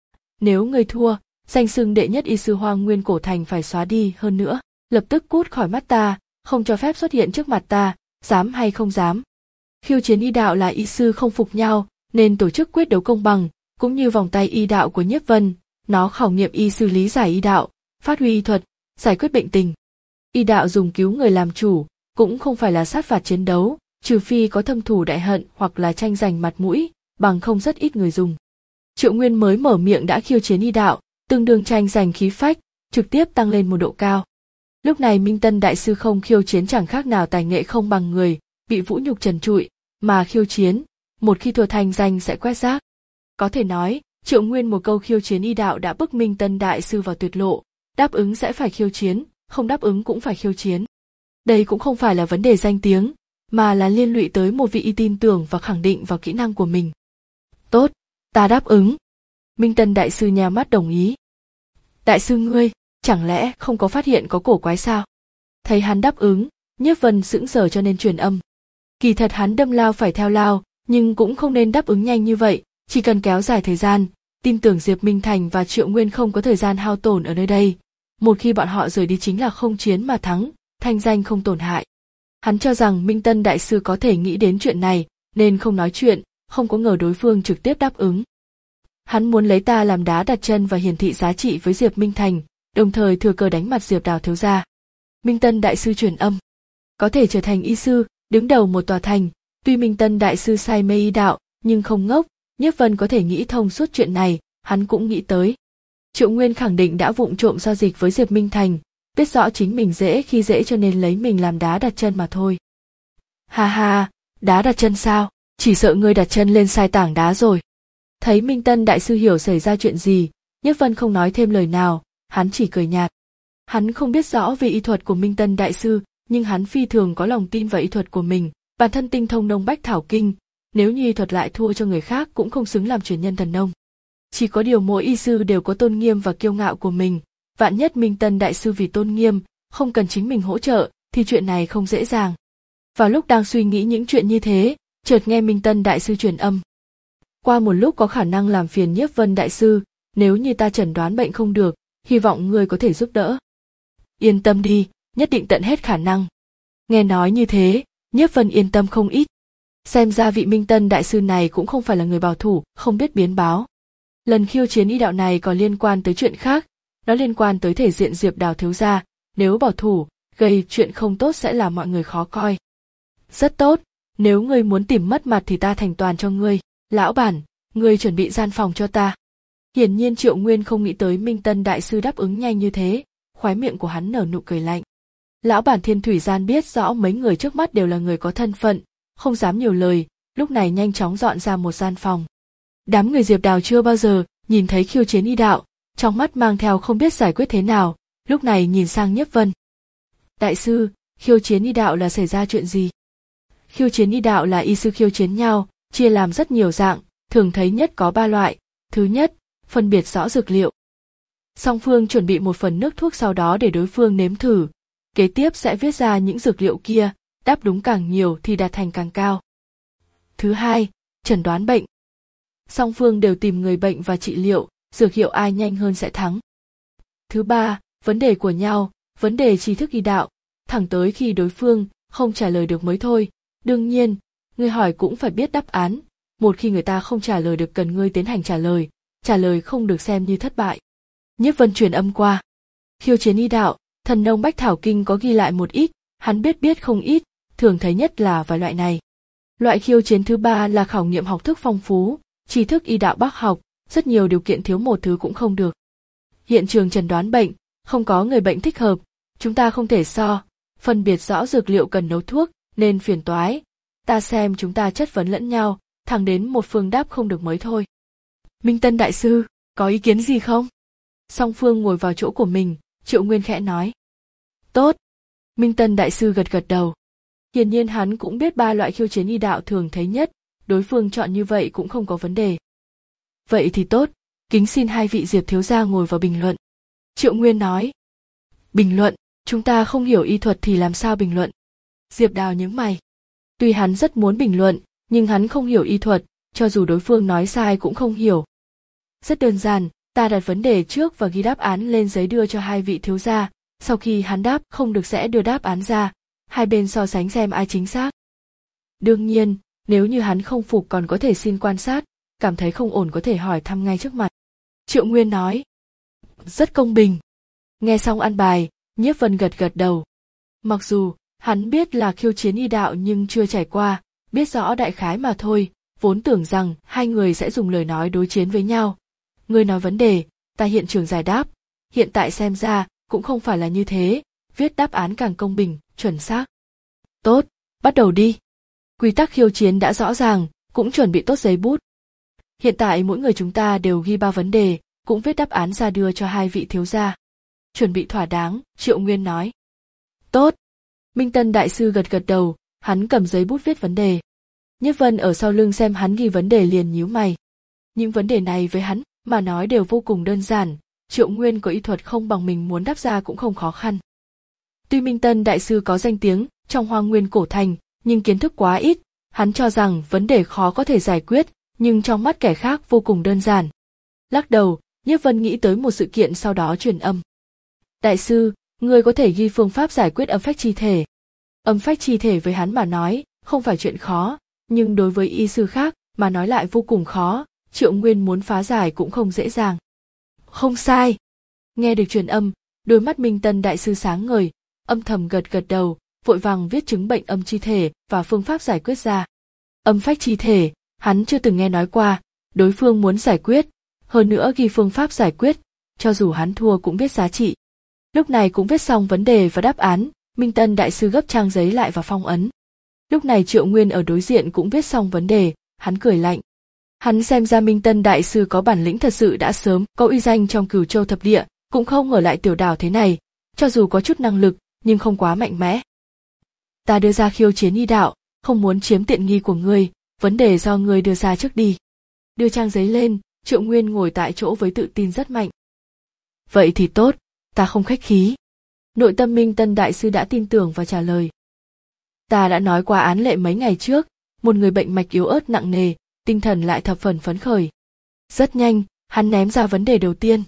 Nếu ngươi thua, danh xưng đệ nhất y sư Hoang Nguyên cổ thành phải xóa đi, hơn nữa, lập tức cút khỏi mắt ta, không cho phép xuất hiện trước mặt ta, dám hay không dám. Khiêu chiến y đạo là y sư không phục nhau, nên tổ chức quyết đấu công bằng, cũng như vòng tay y đạo của Nhiếp Vân, nó khảo nghiệm y sư lý giải y đạo, phát huy y thuật, giải quyết bệnh tình. Y đạo dùng cứu người làm chủ, cũng không phải là sát phạt chiến đấu, trừ phi có thâm thù đại hận hoặc là tranh giành mặt mũi, bằng không rất ít người dùng. Triệu Nguyên mới mở miệng đã khiêu chiến y đạo, tương đương tranh giành khí phách, trực tiếp tăng lên một độ cao. Lúc này Minh Tân đại sư không khiêu chiến chẳng khác nào tài nghệ không bằng người, bị vũ nhục trần trụi, mà khiêu chiến, một khi thua thành danh sẽ quét rác. Có thể nói, Triệu Nguyên một câu khiêu chiến y đạo đã bức Minh Tân đại sư vào tuyệt lộ, đáp ứng sẽ phải khiêu chiến, không đáp ứng cũng phải khiêu chiến. Đây cũng không phải là vấn đề danh tiếng, mà là liên lụy tới một vị y tin tưởng và khẳng định vào kỹ năng của mình. Tốt, ta đáp ứng. Minh Tân đại sư nhắm mắt đồng ý. Đại sư ngươi, chẳng lẽ không có phát hiện có cổ quái sao? Thấy hắn đáp ứng, Nhiếp Vân sững sờ cho nên truyền âm. Kỳ thật hắn đâm lao phải theo lao, nhưng cũng không nên đáp ứng nhanh như vậy, chỉ cần kéo dài thời gian, tin tưởng Diệp Minh Thành và Triệu Nguyên không có thời gian hao tổn ở nơi đây. Một khi bọn họ rời đi chính là không chiến mà thắng, thanh danh không tổn hại. Hắn cho rằng Minh Tân đại sư có thể nghĩ đến chuyện này, nên không nói chuyện, không có ngờ đối phương trực tiếp đáp ứng. Hắn muốn lấy ta làm đá đặt chân và hiển thị giá trị với Diệp Minh Thành, đồng thời thừa cơ đánh mặt Diệp Đào thiếu gia. Minh Tân đại sư truyền âm. Có thể trở thành y sư, đứng đầu một tòa thành. Tuy Minh Tân đại sư say mê y đạo, nhưng không ngốc, Nhiếp Vân có thể nghĩ thông suốt chuyện này, hắn cũng nghĩ tới. Triệu Nguyên khẳng định đã vụng trộm giao dịch với Diệp Minh Thành, biết rõ chính mình dễ khi dễ cho nên lấy mình làm đá đặt chân mà thôi. Ha ha, đá đặt chân sao? Chỉ sợ ngươi đặt chân lên sai tảng đá rồi. Thấy Minh Tân đại sư hiểu xảy ra chuyện gì, Nhiếp Vân không nói thêm lời nào, hắn chỉ cười nhạt. Hắn không biết rõ về y thuật của Minh Tân đại sư, nhưng hắn phi thường có lòng tin vào y thuật của mình, bản thân tinh thông Nông Bách Thảo Kinh, nếu như y thuật lại thua cho người khác cũng không xứng làm truyền nhân thần nông. Chỉ có điều mỗi y sư đều có tôn nghiêm và kiêu ngạo của mình, vạn nhất Minh Tân đại sư vì tôn nghiêm, không cần chính mình hỗ trợ, thì chuyện này không dễ dàng. Vào lúc đang suy nghĩ những chuyện như thế, chợt nghe Minh Tân đại sư truyền âm. Qua một lúc có khả năng làm phiền Nhiếp Vân đại sư, nếu như ta chẩn đoán bệnh không được, hy vọng ngươi có thể giúp đỡ. Yên tâm đi, nhất định tận hết khả năng. Nghe nói như thế, Nhiếp Vân yên tâm không ít. Xem ra vị Minh Tân đại sư này cũng không phải là người bảo thủ, không biết biến báo. Lần khiêu chiến y đạo này còn liên quan tới chuyện khác, nó liên quan tới thể diện Diệp Đào thiếu gia, nếu bảo thủ, gây chuyện không tốt sẽ làm mọi người khó coi. Rất tốt, nếu ngươi muốn tìm mất mặt thì ta thành toàn cho ngươi. Lão bản, ngươi chuẩn bị gian phòng cho ta. Hiển nhiên Triệu Nguyên không nghĩ tới Minh Tân đại sư đáp ứng nhanh như thế, khóe miệng của hắn nở nụ cười lạnh. Lão bản Thiên Thủy Gian biết rõ mấy người trước mắt đều là người có thân phận, không dám nhiều lời, lúc này nhanh chóng dọn ra một gian phòng. Đám người Diệp Đào chưa bao giờ nhìn thấy khiêu chiến y đạo, trong mắt mang theo không biết giải quyết thế nào, lúc này nhìn sang Nhiếp Vân. Đại sư, khiêu chiến y đạo là xảy ra chuyện gì? Khiêu chiến y đạo là y sư khiêu chiến nhau, chia làm rất nhiều dạng, thường thấy nhất có ba loại. Thứ nhất, phân biệt rõ dược liệu. Song phương chuẩn bị một phần nước thuốc sau đó để đối phương nếm thử, kế tiếp sẽ viết ra những dược liệu kia, đáp đúng càng nhiều thì đạt thành càng cao. Thứ hai, chẩn đoán bệnh. Song phương đều tìm người bệnh và trị liệu, dược hiệu ai nhanh hơn sẽ thắng. Thứ ba, vấn đề của nhau, vấn đề tri thức y đạo, thẳng tới khi đối phương không trả lời được mới thôi. Đương nhiên, người hỏi cũng phải biết đáp án, một khi người ta không trả lời được cần ngươi tiến hành trả lời, trả lời không được xem như thất bại. Nhiếp Vân truyền âm qua. Khiêu chiến y đạo, thần nông Bách Thảo Kinh có ghi lại một ít, hắn biết biết không ít, thường thấy nhất là vài loại này. Loại khiêu chiến thứ ba là khảo nghiệm học thức phong phú, tri thức y đạo bác học, rất nhiều điều kiện thiếu một thứ cũng không được. Hiện trường chẩn đoán bệnh, không có người bệnh thích hợp, chúng ta không thể so, phân biệt rõ dược liệu cần nấu thuốc, nên phiền toái. Ta xem chúng ta chất vấn lẫn nhau, thẳng đến một phương đáp không được mới thôi. Minh Tân đại sư, có ý kiến gì không? Song phương ngồi vào chỗ của mình, Triệu Nguyên khẽ nói. Tốt. Minh Tân đại sư gật gật đầu. Hiển nhiên hắn cũng biết ba loại khiêu chiến y đạo thường thấy nhất, đối phương chọn như vậy cũng không có vấn đề. Vậy thì tốt, kính xin hai vị Diệp thiếu gia ngồi vào bình luận. Triệu Nguyên nói. Bình luận, chúng ta không hiểu y thuật thì làm sao bình luận? Diệp Đào nhướng mày. Tuy hắn rất muốn bình luận, nhưng hắn không hiểu y thuật, cho dù đối phương nói sai cũng không hiểu. Rất đơn giản, ta đặt vấn đề trước và ghi đáp án lên giấy đưa cho hai vị thiếu gia, sau khi hắn đáp không được sẽ đưa đáp án ra, hai bên so sánh xem ai chính xác. Đương nhiên, nếu như hắn không phục còn có thể xin quan sát, cảm thấy không ổn có thể hỏi thăm ngay trước mặt. Triệu Nguyên nói. Rất công bình. Nghe xong ăn bài, Nhiếp Vân gật gật đầu. Mặc dù hắn biết là khiêu chiến y đạo nhưng chưa trải qua, biết rõ đại khái mà thôi, vốn tưởng rằng hai người sẽ dùng lời nói đối chiến với nhau. Ngươi nói vấn đề, ta hiện trường giải đáp, hiện tại xem ra cũng không phải là như thế, viết đáp án càng công bình, chuẩn xác. Tốt, bắt đầu đi. Quy tắc khiêu chiến đã rõ ràng, cũng chuẩn bị tốt giấy bút. Hiện tại mỗi người chúng ta đều ghi ba vấn đề, cũng viết đáp án ra đưa cho hai vị thiếu gia. Chuẩn bị thỏa đáng, Triệu Nguyên nói. Tốt. Minh Tân đại sư gật gật đầu, hắn cầm giấy bút viết vấn đề. Nhiếp Vân ở sau lưng xem hắn ghi vấn đề liền nhíu mày. Những vấn đề này với hắn mà nói đều vô cùng đơn giản, Triệu Nguyên có y thuật không bằng mình muốn đáp ra cũng không khó khăn. Tuy Minh Tân đại sư có danh tiếng trong Hoang Nguyên cổ thành, nhưng kiến thức quá ít, hắn cho rằng vấn đề khó có thể giải quyết, nhưng trong mắt kẻ khác vô cùng đơn giản. Lắc đầu, Nhiếp Vân nghĩ tới một sự kiện sau đó truyền âm. Đại sư, người có thể ghi phương pháp giải quyết âm phách chi thể. Âm phách chi thể với hắn mà nói, không phải chuyện khó, nhưng đối với y sư khác mà nói lại vô cùng khó, Triệu Nguyên muốn phá giải cũng không dễ dàng. Không sai. Nghe được truyền âm, đôi mắt Minh Tân đại sư sáng ngời, âm thầm gật gật đầu, vội vàng viết chứng bệnh âm chi thể và phương pháp giải quyết ra. Âm phách chi thể, hắn chưa từng nghe nói qua, đối phương muốn giải quyết, hơn nữa ghi phương pháp giải quyết, cho dù hắn thua cũng biết giá trị. Lúc này cũng viết xong vấn đề và đáp án, Minh Tân đại sư gấp trang giấy lại và phong ấn. Lúc này Triệu Nguyên ở đối diện cũng viết xong vấn đề, hắn cười lạnh. Hắn xem ra Minh Tân đại sư có bản lĩnh thật sự đã sớm có uy danh trong Cửu Châu thập địa, cũng không ngờ lại tiểu đảo thế này, cho dù có chút năng lực, nhưng không quá mạnh mẽ. Ta đưa ra khiêu chiến y đạo, không muốn chiếm tiện nghi của ngươi, vấn đề do ngươi đưa ra trước đi. Đưa trang giấy lên, Triệu Nguyên ngồi tại chỗ với tự tin rất mạnh. Vậy thì tốt, ta không khách khí. Nội tâm Minh Tân đại sư đã tin tưởng và trả lời. Ta đã nói qua án lệ mấy ngày trước, một người bệnh mạch yếu ớt nặng nề, tinh thần lại thập phần phấn khởi. Rất nhanh, hắn ném ra vấn đề đầu tiên.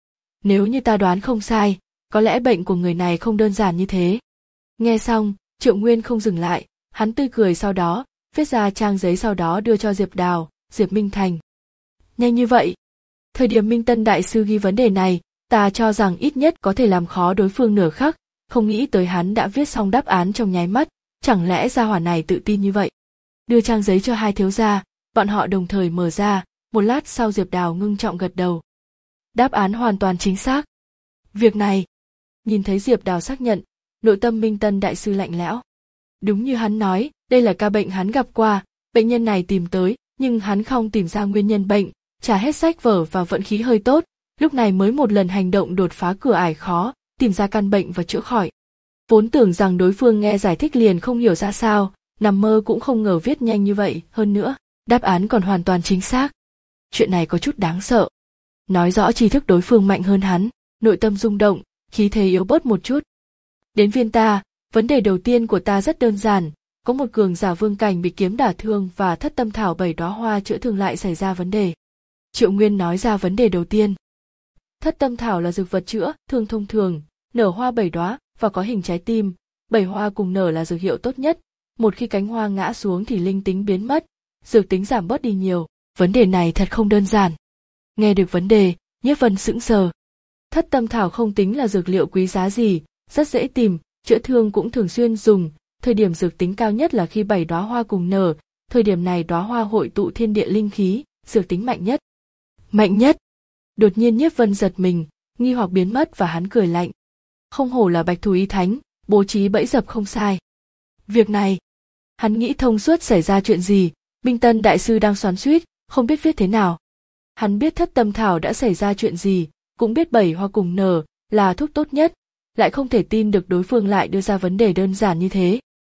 Nếu như ta đoán không sai, có lẽ bệnh của người này không đơn giản như thế. Nghe xong, Triệu Nguyên không dừng lại, hắn tươi cười sau đó, viết ra trang giấy sau đó đưa cho Diệp Đào, Diệp Minh Thành. Nhanh như vậy. Thời điểm Minh Tân đại sư ghi vấn đề này, ta cho rằng ít nhất có thể làm khó đối phương nửa khắc, không nghĩ tới hắn đã viết xong đáp án trong nháy mắt, chẳng lẽ gia hỏa này tự tin như vậy. Đưa trang giấy cho hai thiếu gia, bọn họ đồng thời mở ra, một lát sau Diệp Đào ngưng trọng gật đầu. Đáp án hoàn toàn chính xác. Việc này, nhìn thấy Diệp Đào xác nhận, nội tâm Minh Tân đại sư lạnh lẽo. Đúng như hắn nói, đây là ca bệnh hắn gặp qua, bệnh nhân này tìm tới, nhưng hắn không tìm ra nguyên nhân bệnh, trả hết sách vở và vận khí hơi tốt, lúc này mới một lần hành động đột phá cửa ải khó, tìm ra căn bệnh và chữa khỏi. Vốn tưởng rằng đối phương nghe giải thích liền không hiểu ra sao, nằm mơ cũng không ngờ viết nhanh như vậy, hơn nữa, đáp án còn hoàn toàn chính xác. Chuyện này có chút đáng sợ. Nói rõ tri thức đối phương mạnh hơn hắn, nội tâm rung động, khí thế yếu bớt một chút. Đến phiên ta, vấn đề đầu tiên của ta rất đơn giản, có một cường giả vương cảnh bị kiếm đả thương và thất tâm thảo bảy đóa hoa chữa thương lại xảy ra vấn đề. Triệu Nguyên nói ra vấn đề đầu tiên. Thất tâm thảo là dược vật chữa thương thông thường, nở hoa bảy đóa và có hình trái tim, bảy hoa cùng nở là dược hiệu tốt nhất, một khi cánh hoa ngã xuống thì linh tính biến mất, dược tính giảm bớt đi nhiều, vấn đề này thật không đơn giản. Nghe được vấn đề, Nhiếp Vân sững sờ. Thất tâm thảo không tính là dược liệu quý giá gì, rất dễ tìm, chữa thương cũng thường xuyên dùng, thời điểm dược tính cao nhất là khi bảy đóa hoa cùng nở, thời điểm này đóa hoa hội tụ thiên địa linh khí, dược tính mạnh nhất. Mạnh nhất? Đột nhiên Nhiếp Vân giật mình, nghi hoặc biến mất và hắn cười lạnh. Không hổ là Bạch Thù Y Thánh, bố trí bẫy dập không sai. Việc này, hắn nghĩ thông suốt xảy ra chuyện gì, Minh Tân đại sư đang xoắn xuýt, không biết viết thế nào. Hắn biết thất tâm thảo đã xảy ra chuyện gì, cũng biết bảy hoa cùng nở là thuốc tốt nhất, lại không thể tin được đối phương lại đưa ra vấn đề đơn giản như thế.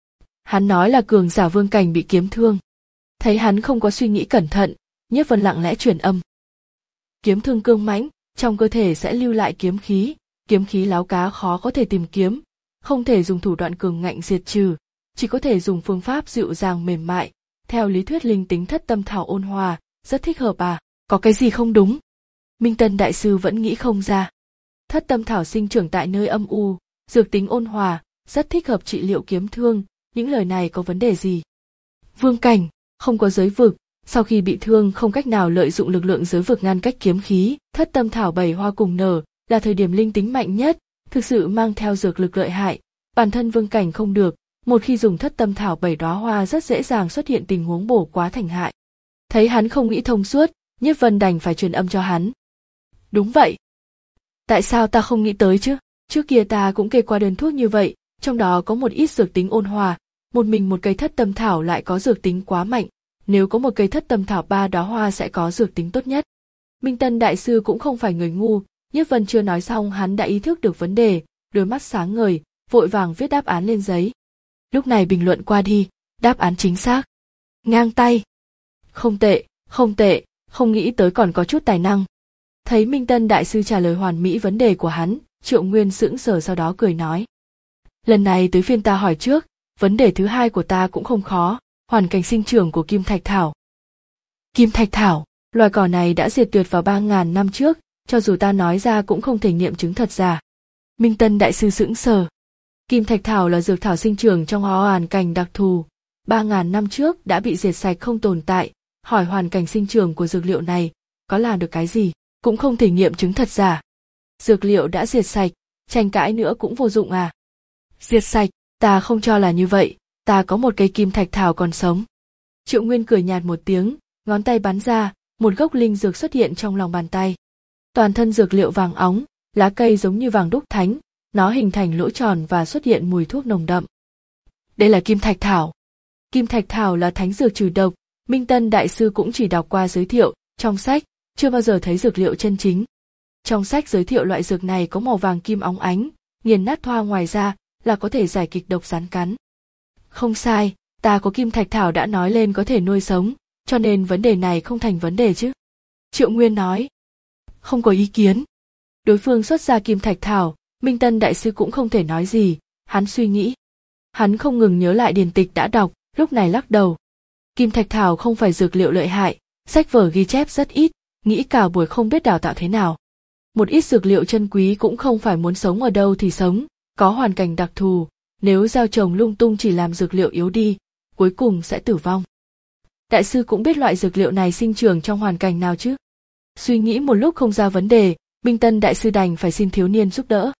Hắn nói là cường giả vương cảnh bị kiếm thương. Thấy hắn không có suy nghĩ cẩn thận, Nhiếp Vân lặng lẽ truyền âm. Kiếm thương cương mãnh, trong cơ thể sẽ lưu lại kiếm khí, kiếm khí láo cá khó có thể tìm kiếm, không thể dùng thủ đoạn cường ngạnh diệt trừ, chỉ có thể dùng phương pháp dịu dàng mềm mại, theo lý thuyết linh tính thất tâm thảo ôn hòa, rất thích hợp à, có cái gì không đúng? Minh Tân đại sư vẫn nghĩ không ra. Thất tâm thảo sinh trưởng tại nơi âm u, dược tính ôn hòa, rất thích hợp trị liệu kiếm thương, những lời này có vấn đề gì? Vương cảnh, không có giới vực, sau khi bị thương không cách nào lợi dụng lực lượng giới vực ngăn cách kiếm khí, thất tâm thảo bảy hoa cùng nở, là thời điểm linh tính mạnh nhất, thực sự mang theo dược lực lợi hại, bản thân vương cảnh không được, một khi dùng thất tâm thảo bảy đóa hoa rất dễ dàng xuất hiện tình huống bổ quá thành hại. Thấy hắn không nghĩ thông suốt, Nhiếp Vân đành phải truyền âm cho hắn. Đúng vậy. Tại sao ta không nghĩ tới chứ? Trước kia ta cũng kê qua đơn thuốc như vậy, trong đó có một ít dược tính ôn hòa, một mình một cây thất tâm thảo lại có dược tính quá mạnh, nếu có một cây thất tâm thảo ba đóa hoa sẽ có dược tính tốt nhất. Minh Tân đại sư cũng không phải người ngu, Nhiếp Vân chưa nói xong hắn đã ý thức được vấn đề, đôi mắt sáng ngời, vội vàng viết đáp án lên giấy. Lúc này bình luận qua đi, đáp án chính xác. Ngang tay. Không tệ, không tệ, không nghĩ tới còn có chút tài năng. Thấy Minh Tân đại sư trả lời hoàn mỹ vấn đề của hắn, Triệu Nguyên sững sờ sau đó cười nói. Lần này tới phiên ta hỏi trước, vấn đề thứ hai của ta cũng không khó, hoàn cảnh sinh trưởng của kim thạch thảo. Kim thạch thảo, loài cỏ này đã diệt tuyệt vào ba ngàn năm trước, cho dù ta nói ra cũng không thể nghiệm chứng thật giả. Minh Tân đại sư sững sờ. Kim thạch thảo là dược thảo sinh trưởng trong hoàn cảnh đặc thù, ba ngàn năm trước đã bị diệt sạch không tồn tại, hỏi hoàn cảnh sinh trưởng của dược liệu này, có làm được cái gì, cũng không thể nghiệm chứng thật giả. Dược liệu đã diệt sạch, tranh cãi nữa cũng vô dụng à. Diệt sạch, Ta không cho là như vậy, ta có một cây kim thạch thảo còn sống. Triệu Nguyên cười nhạt một tiếng, ngón tay bắn ra, một gốc linh dược xuất hiện trong lòng bàn tay. Toàn thân dược liệu vàng óng, lá cây giống như vàng đúc thánh, nó hình thành lỗ tròn và xuất hiện mùi thuốc nồng đậm. Đây là kim thạch thảo. Kim thạch thảo là thánh dược trừ độc, Minh Tân đại sư cũng chỉ đọc qua giới thiệu, trong sách, chưa bao giờ thấy dược liệu chân chính. Trong sách giới thiệu loại dược này có màu vàng kim óng ánh, nghiền nát thoa ngoài ra là có thể giải kịch độc rắn cắn. Không sai, ta có kim thạch thảo đã nói lên có thể nuôi sống, cho nên vấn đề này không thành vấn đề chứ. Triệu Nguyên nói. Không có ý kiến. Đối phương xuất ra kim thạch thảo, Minh Tân đại sư cũng không thể nói gì, hắn suy nghĩ. Hắn không ngừng nhớ lại điển tịch đã đọc, lúc này lắc đầu. Kim thạch thảo không phải dược liệu lợi hại, sách vở ghi chép rất ít, nghĩ cả buổi không biết đào tạo thế nào. Một ít dược liệu chân quý cũng không phải muốn sống ở đâu thì sống, có hoàn cảnh đặc thù, nếu gieo trồng lung tung chỉ làm dược liệu yếu đi, cuối cùng sẽ tử vong. Đại sư cũng biết loại dược liệu này sinh trưởng trong hoàn cảnh nào chứ? Suy nghĩ một lúc không ra vấn đề, Minh Tân đại sư đành phải xin thiếu niên giúp đỡ.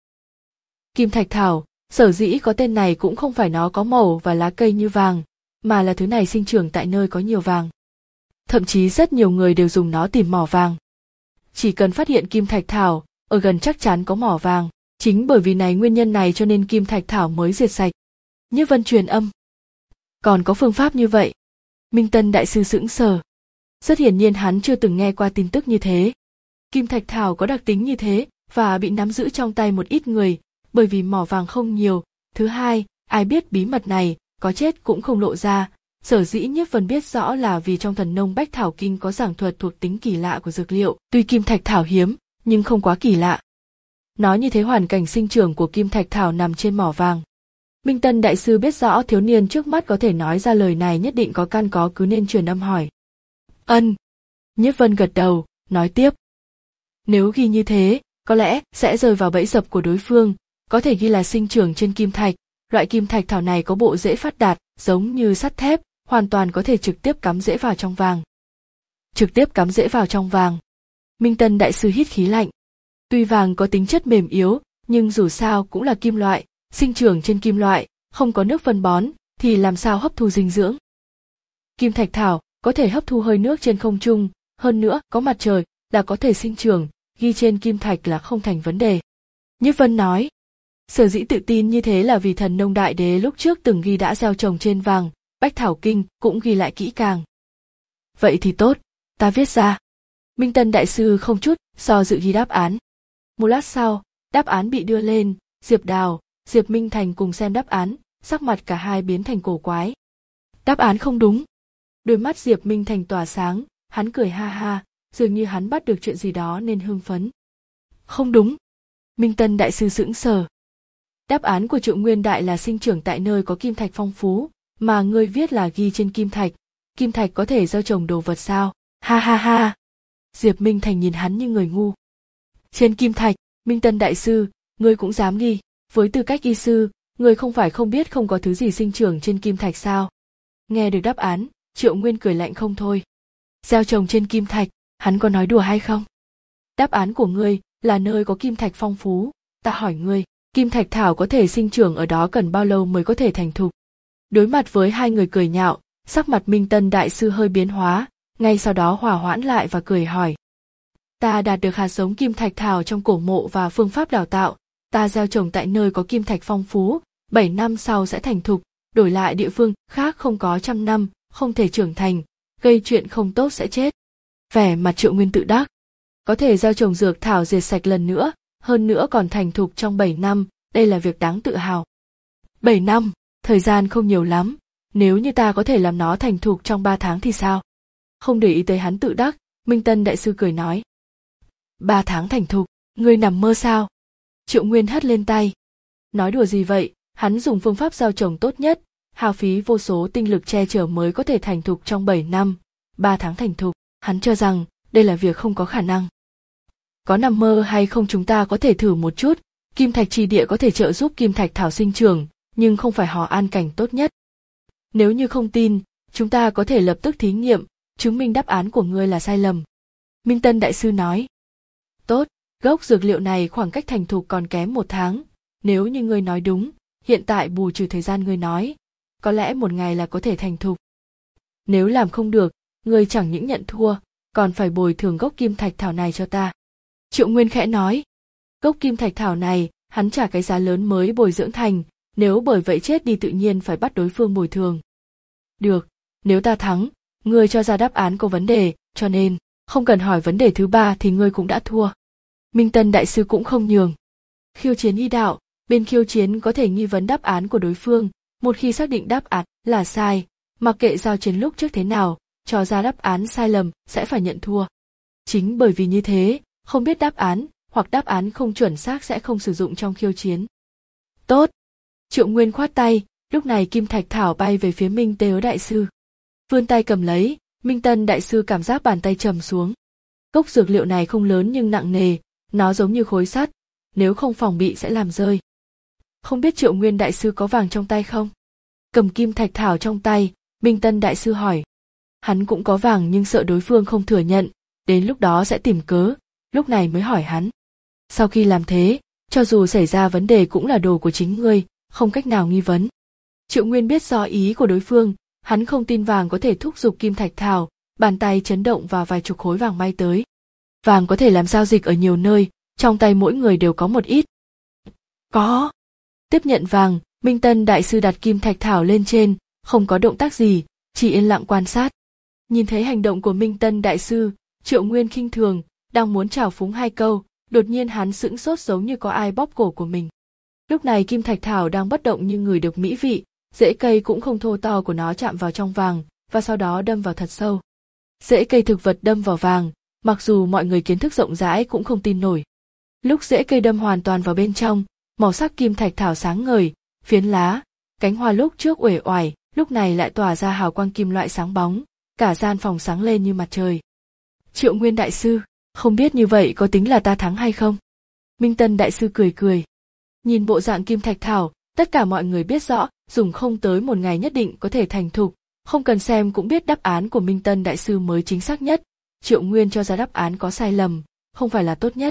Kim thạch thảo, sở dĩ có tên này cũng không phải nó có màu và lá cây như vàng, mà là thứ này sinh trưởng tại nơi có nhiều vàng. Thậm chí rất nhiều người đều dùng nó tìm mỏ vàng. Chỉ cần phát hiện kim thạch thảo, ở gần chắc chắn có mỏ vàng, chính bởi vì này nguyên nhân này cho nên kim thạch thảo mới diệt sạch. Như Vân truyền âm. Còn có phương pháp như vậy? Minh Tân đại sư sững sờ. Rất hiển nhiên hắn chưa từng nghe qua tin tức như thế. Kim thạch thảo có đặc tính như thế và bị nắm giữ trong tay một ít người, bởi vì mỏ vàng không nhiều. Thứ hai, ai biết bí mật này, có chết cũng không lộ ra. Sở dĩ Nhiếp Vân biết rõ là vì trong Thần Nông Bách Thảo Kinh có giảng thuật thuộc tính kỳ lạ của dược liệu, tuy kim thạch thảo hiếm, nhưng không quá kỳ lạ. Nói như thế hoàn cảnh sinh trưởng của kim thạch thảo nằm trên mỏ vàng. Minh Tân đại sư biết rõ thiếu niên trước mắt có thể nói ra lời này nhất định có căn có cứ nên truyền âm hỏi. Ân. Nhiếp Vân gật đầu, nói tiếp. Nếu ghi như thế, có lẽ sẽ rơi vào bẫy dập của đối phương, có thể ghi là sinh trưởng trên kim thạch. Loại kim thạch thảo này có bộ rễ phát đạt, giống như sắt thép, hoàn toàn có thể trực tiếp cắm rễ vào trong vàng. Trực tiếp cắm rễ vào trong vàng. Minh Tân đại sư hít khí lạnh. Tuy vàng có tính chất mềm yếu, nhưng dù sao cũng là kim loại, sinh trưởng trên kim loại, không có nước phân bón, thì làm sao hấp thu dinh dưỡng. Kim thạch thảo có thể hấp thu hơi nước trên không trung, hơn nữa có mặt trời là có thể sinh trưởng, ghi trên kim thạch là không thành vấn đề. Nhiếp Vân nói. Sở dĩ tự tin như thế là vì Thần Nông đại đế lúc trước từng ghi đã gieo trồng trên vàng, Bách Thảo Kinh cũng ghi lại kỹ càng. Vậy thì tốt, ta viết ra. Minh Tân đại sư không chút do dự ghi đáp án. Một lát sau, đáp án bị đưa lên, Diệp Đào, Diệp Minh Thành cùng xem đáp án, sắc mặt cả hai biến thành cổ quái. Đáp án không đúng. Đôi mắt Diệp Minh Thành tỏa sáng, hắn cười ha ha, dường như hắn bắt được chuyện gì đó nên hưng phấn. Không đúng. Minh Tân đại sư sững sờ. Đáp án của Triệu Nguyên đại là sinh trưởng tại nơi có kim thạch phong phú, mà ngươi viết là ghi trên kim thạch. Kim thạch có thể gieo trồng đồ vật sao? Ha ha ha. Diệp Minh Thành nhìn hắn như người ngu. Trên kim thạch, Minh Tân đại sư, ngươi cũng dám ghi, với tư cách y sư, ngươi không phải không biết không có thứ gì sinh trưởng trên kim thạch sao? Nghe được đáp án, Triệu Nguyên cười lạnh không thôi. Gieo trồng trên kim thạch, hắn có nói đùa hay không? Đáp án của ngươi là nơi có kim thạch phong phú, ta hỏi ngươi, kim thạch thảo có thể sinh trưởng ở đó cần bao lâu mới có thể thành thục? Đối mặt với hai người cười nhạo, sắc mặt Minh Tân đại sư hơi biến hóa, ngay sau đó hòa hoãn lại và cười hỏi. Ta đạt được hạt giống kim thạch thảo trong cổ mộ và phương pháp đào tạo, ta gieo trồng tại nơi có kim thạch phong phú, bảy năm sau sẽ thành thục, đổi lại địa phương khác không có trăm năm, không thể trưởng thành, gây chuyện không tốt sẽ chết. Vẻ mặt Triệu Nguyên tự đắc. Có thể gieo trồng dược thảo diệt sạch lần nữa, hơn nữa còn thành thục trong bảy năm, đây là việc đáng tự hào. bảy năm, thời gian không nhiều lắm, nếu như ta có thể làm nó thành thục trong ba tháng thì sao? Không để ý tới hắn tự đắc, Minh Tân đại sư cười nói. ba tháng thành thục, ngươi nằm mơ sao? Triệu Nguyên hất lên tay. Nói đùa gì vậy, hắn dùng phương pháp gieo trồng tốt nhất, hao phí vô số tinh lực che chở mới có thể thành thục trong bảy năm, ba tháng thành thục, hắn cho rằng đây là việc không có khả năng. Có nằm mơ hay không chúng ta có thể thử một chút, kim thạch trì địa có thể trợ giúp kim thạch thảo sinh trưởng, nhưng không phải họ an cảnh tốt nhất. Nếu như không tin, chúng ta có thể lập tức thí nghiệm, chứng minh đáp án của ngươi là sai lầm. Minh Tân đại sư nói. Tốt, gốc dược liệu này khoảng cách thành thục còn kém một tháng, nếu như ngươi nói đúng, hiện tại bù trừ thời gian ngươi nói, có lẽ một ngày là có thể thành thục. Nếu làm không được, ngươi chẳng những nhận thua, còn phải bồi thường gốc kim thạch thảo này cho ta. Triệu Nguyên khẽ nói, gốc kim thạch thảo này, hắn trả cái giá lớn mới bồi dưỡng thành, nếu bởi vậy chết đi tự nhiên phải bắt đối phương bồi thường. Được, nếu ta thắng, ngươi cho ra đáp án có vấn đề, cho nên, không cần hỏi vấn đề thứ ba thì ngươi cũng đã thua. Minh Tân đại sư cũng không nhường. Khiêu chiến y đạo, bên khiêu chiến có thể nghi vấn đáp án của đối phương, một khi xác định đáp án là sai, mặc kệ giao chiến lúc trước thế nào, cho ra đáp án sai lầm sẽ phải nhận thua. Chính bởi vì như thế, không biết đáp án hoặc đáp án không chuẩn xác sẽ không sử dụng trong khiêu chiến. Tốt. Triệu Nguyên khoát tay, lúc này kim thạch thảo bay về phía Minh Tế đại sư. Vươn tay cầm lấy, Minh Tân đại sư cảm giác bàn tay trầm xuống. Cốc dược liệu này không lớn nhưng nặng nề, nó giống như khối sắt, nếu không phòng bị sẽ làm rơi. Không biết Triệu Nguyên đại sư có vàng trong tay không? Cầm kim thạch thảo trong tay, Minh Tân đại sư hỏi. Hắn cũng có vàng nhưng sợ đối phương không thừa nhận, đến lúc đó sẽ tìm cớ, lúc này mới hỏi hắn. Sau khi làm thế, cho dù xảy ra vấn đề cũng là đồ của chính ngươi, không cách nào nghi vấn. Triệu Nguyên biết rõ ý của đối phương, hắn không tin vàng có thể thúc giục kim thạch thảo, bàn tay chấn động và vài chục khối vàng bay tới. Vàng có thể làm giao dịch ở nhiều nơi, trong tay mỗi người đều có một ít. Có. Tiếp nhận vàng, Minh Tân đại sư đặt kim thạch thảo lên trên, không có động tác gì, chỉ yên lặng quan sát. Nhìn thấy hành động của Minh Tân đại sư, Triệu Nguyên khinh thường, đang muốn trào phúng hai câu, đột nhiên hắn sững sốt giống như có ai bóp cổ của mình. Lúc này kim thạch thảo đang bất động như người được mỹ vị, rễ cây cũng không thô to của nó chạm vào trong vàng, và sau đó đâm vào thật sâu. Rễ cây thực vật đâm vào vàng, mặc dù mọi người kiến thức rộng rãi cũng không tin nổi. Lúc rễ cây đâm hoàn toàn vào bên trong, màu sắc kim thạch thảo sáng ngời, phiến lá, cánh hoa lúc trước uể oải, lúc này lại tỏa ra hào quang kim loại sáng bóng, cả gian phòng sáng lên như mặt trời. Triệu Nguyên đại sư, không biết như vậy có tính là ta thắng hay không? Minh Tân đại sư cười cười. Nhìn bộ dạng kim thạch thảo, tất cả mọi người biết rõ, dùng không tới một ngày nhất định có thể thành thục, không cần xem cũng biết đáp án của Minh Tân đại sư mới chính xác nhất. Triệu Nguyên cho ra đáp án có sai lầm, không phải là tốt nhất.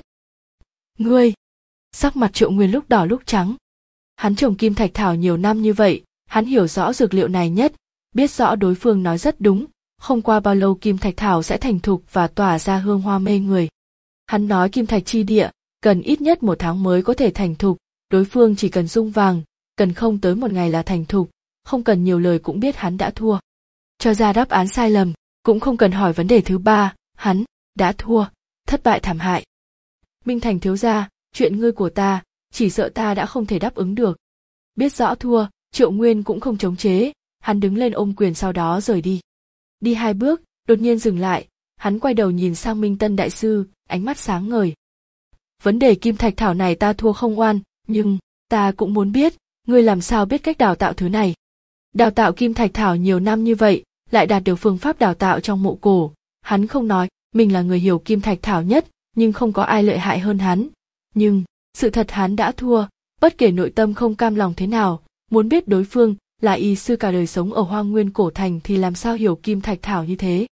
Ngươi! Sắc mặt Triệu Nguyên lúc đỏ lúc trắng. Hắn trồng kim thạch thảo nhiều năm như vậy, hắn hiểu rõ dược liệu này nhất, biết rõ đối phương nói rất đúng, không qua bao lâu kim thạch thảo sẽ thành thục và tỏa ra hương hoa mê người. Hắn nói kim thạch chi địa, cần ít nhất một tháng mới có thể thành thục, đối phương chỉ cần dung vàng, cần không tới một ngày là thành thục, không cần nhiều lời cũng biết hắn đã thua. Cho ra đáp án sai lầm, cũng không cần hỏi vấn đề thứ ba, hắn đã thua, thất bại thảm hại. Minh Thành thiếu gia, chuyện ngươi của ta, chỉ sợ ta đã không thể đáp ứng được. Biết rõ thua, Triệu Nguyên cũng không chống chế, hắn đứng lên ôm quyền sau đó rời đi. Đi hai bước, đột nhiên dừng lại, hắn quay đầu nhìn sang Minh Tân đại sư, ánh mắt sáng ngời. Vấn đề kim thạch thảo này ta thua không oan, nhưng ta cũng muốn biết, ngươi làm sao biết cách đào tạo thứ này. Đào tạo kim thạch thảo nhiều năm như vậy, lại đạt được phương pháp đào tạo trong mộ cổ. Hắn không nói, mình là người hiểu kim thạch thảo nhất, nhưng không có ai lợi hại hơn hắn. Nhưng, sự thật hắn đã thua, bất kể nội tâm không cam lòng thế nào, muốn biết đối phương là y sư cả đời sống ở Hoang Nguyên cổ thành thì làm sao hiểu kim thạch thảo như thế.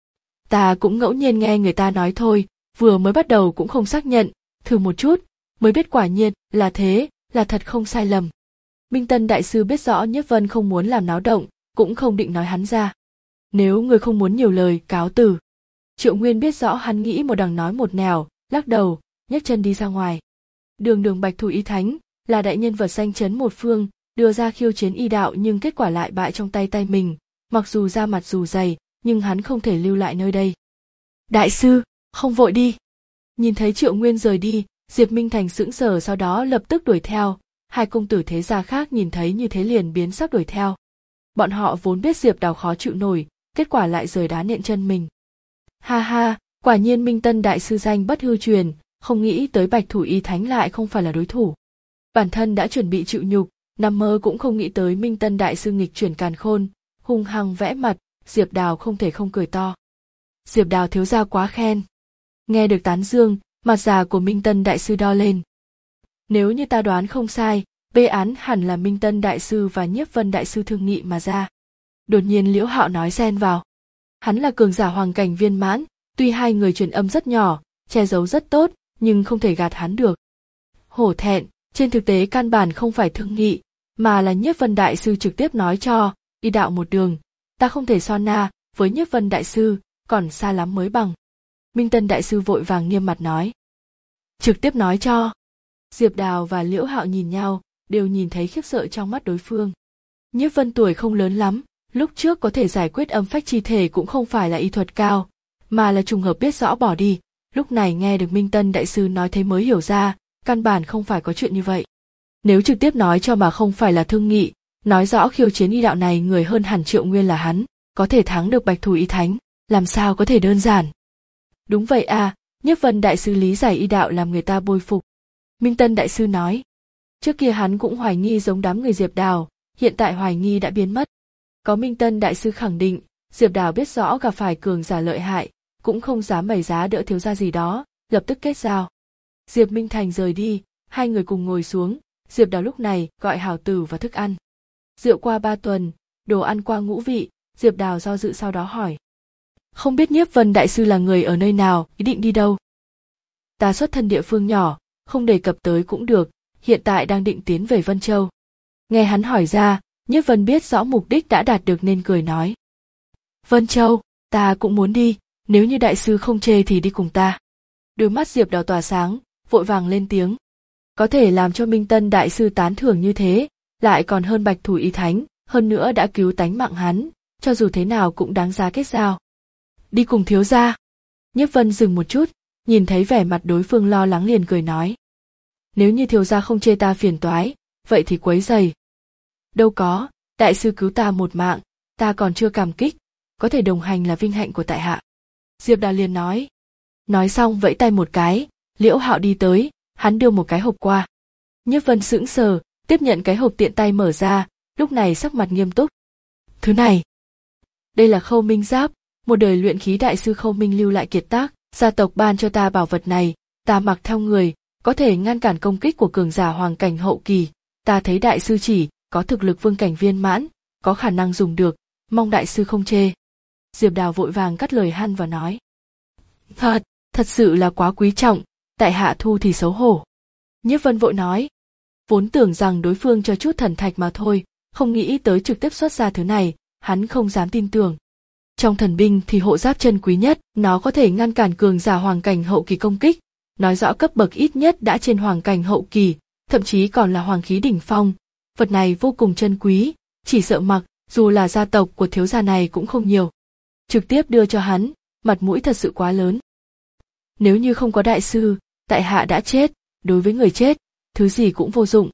Ta cũng ngẫu nhiên nghe người ta nói thôi, vừa mới bắt đầu cũng không xác nhận, thử một chút, mới biết quả nhiên là thế, là thật không sai lầm. Minh Tân đại sư biết rõ Nhiếp Vân không muốn làm náo động, cũng không định nói hắn ra. Nếu người không muốn nhiều lời, cáo từ. Triệu Nguyên biết rõ hắn nghĩ một đằng nói một nẻo, lắc đầu, nhấc chân đi ra ngoài. Đường Đường Bạch Thủ Y Thánh là đại nhân vật danh chấn một phương, đưa ra khiêu chiến y đạo nhưng kết quả lại bại trong tay tay mình, mặc dù da mặt dù dày, nhưng hắn không thể lưu lại nơi đây. Đại sư, không vội đi. Nhìn thấy Triệu Nguyên rời đi, Diệp Minh Thành sững sờ sau đó lập tức đuổi theo, hai công tử thế gia khác nhìn thấy như thế liền biến sắc đuổi theo. Bọn họ vốn biết Diệp Đào khó chịu nổi, kết quả lại rời đá nện chân mình. Ha ha, quả nhiên Minh Tân đại sư danh bất hư truyền, không nghĩ tới Bạch Thủ Y Thánh lại không phải là đối thủ. Bản thân đã chuẩn bị chịu nhục, nằm mơ cũng không nghĩ tới Minh Tân đại sư nghịch chuyển càn khôn, hung hăng vẽ mặt, Diệp Đào không thể không cười to. Diệp Đào thiếu gia quá khen. Nghe được tán dương, mặt già của Minh Tân đại sư đo lên. Nếu như ta đoán không sai, bê án hẳn là Minh Tân đại sư và Nhiếp Vân đại sư thương nghị mà ra. Đột nhiên Liễu Hạo nói xen vào. Hắn là cường giả hoàng cảnh viên mãn, tuy hai người truyền âm rất nhỏ, che giấu rất tốt, nhưng không thể gạt hắn được. Hổ thẹn, trên thực tế căn bản không phải thương nghị, mà là Nhiếp Vân đại sư trực tiếp nói cho, y đạo một đường, ta không thể so na với Nhiếp Vân đại sư, còn xa lắm mới bằng. Minh Tân đại sư vội vàng nghiêm mặt nói. Trực tiếp nói cho. Diệp Đào và Liễu Hạo nhìn nhau, đều nhìn thấy khiếp sợ trong mắt đối phương. Nhiếp Vân tuổi không lớn lắm, lúc trước có thể giải quyết âm phách chi thể cũng không phải là y thuật cao, mà là trùng hợp biết rõ bỏ đi, lúc này nghe được Minh Tân đại sư nói thế mới hiểu ra, căn bản không phải có chuyện như vậy. Nếu trực tiếp nói cho mà không phải là thương nghị, nói rõ khiêu chiến y đạo này người hơn hẳn Triệu Nguyên là hắn, có thể thắng được Bạch Thủ Y Thánh, làm sao có thể đơn giản. Đúng vậy à, Nhiếp Vân đại sư lý giải y đạo làm người ta bội phục. Minh Tân đại sư nói. Trước kia hắn cũng hoài nghi giống đám người Diệp Đào, hiện tại hoài nghi đã biến mất. Có Minh Tân đại sư khẳng định, Diệp Đào biết rõ gặp phải cường giả lợi hại, cũng không dám bày giá đỡ thiếu gia gì đó, lập tức kết giao. Diệp Minh Thành rời đi, hai người cùng ngồi xuống, Diệp Đào lúc này gọi hảo tử và thức ăn. Rượu qua ba tuần, đồ ăn qua ngũ vị, Diệp Đào do dự sau đó hỏi. Không biết Nhiếp Vân đại sư là người ở nơi nào, ý định đi đâu? Ta xuất thân địa phương nhỏ, không đề cập tới cũng được, hiện tại đang định tiến về Vân Châu. Nghe hắn hỏi ra, Nhiếp Vân biết rõ mục đích đã đạt được nên cười nói. Vân Châu, ta cũng muốn đi, nếu như đại sư không chê thì đi cùng ta. Đôi mắt Diệp Đào tỏa sáng, vội vàng lên tiếng. Có thể làm cho Minh Tân đại sư tán thưởng như thế, lại còn hơn Bạch Thủ Y Thánh, hơn nữa đã cứu tánh mạng hắn, cho dù thế nào cũng đáng giá kết giao. Đi cùng thiếu gia. Nhiếp Vân dừng một chút, nhìn thấy vẻ mặt đối phương lo lắng liền cười nói. Nếu như thiếu gia không chê ta phiền toái, vậy thì quấy rầy. Đâu có, đại sư cứu ta một mạng, ta còn chưa cảm kích, có thể đồng hành là vinh hạnh của tại hạ. Diệp Đào liền nói. Nói xong vẫy tay một cái, Liễu Hạo đi tới, hắn đưa một cái hộp qua. Nhiếp Vân sững sờ, tiếp nhận cái hộp tiện tay mở ra, lúc này sắc mặt nghiêm túc. Thứ này, đây là Khâu Minh Giáp, một đời luyện khí đại sư Khâu Minh lưu lại kiệt tác, gia tộc ban cho ta bảo vật này, ta mặc theo người, có thể ngăn cản công kích của cường giả hoàng cảnh hậu kỳ, ta thấy đại sư chỉ có thực lực vương cảnh viên mãn, có khả năng dùng được, mong đại sư không chê. Diệp Đào vội vàng cắt lời hắn và nói. Thật, thật sự là quá quý trọng, tại hạ thu thì xấu hổ. Nhiếp Vân vội nói. Vốn tưởng rằng đối phương cho chút thần thạch mà thôi, không nghĩ tới trực tiếp xuất ra thứ này, hắn không dám tin tưởng. Trong thần binh thì hộ giáp chân quý nhất, nó có thể ngăn cản cường giả hoàng cảnh hậu kỳ công kích, nói rõ cấp bậc ít nhất đã trên hoàng cảnh hậu kỳ, thậm chí còn là hoàng khí đỉnh phong. Vật này vô cùng chân quý, chỉ sợ mặc, dù là gia tộc của thiếu gia này cũng không nhiều. Trực tiếp đưa cho hắn, mặt mũi thật sự quá lớn. Nếu như không có đại sư, tại hạ đã chết, đối với người chết, thứ gì cũng vô dụng.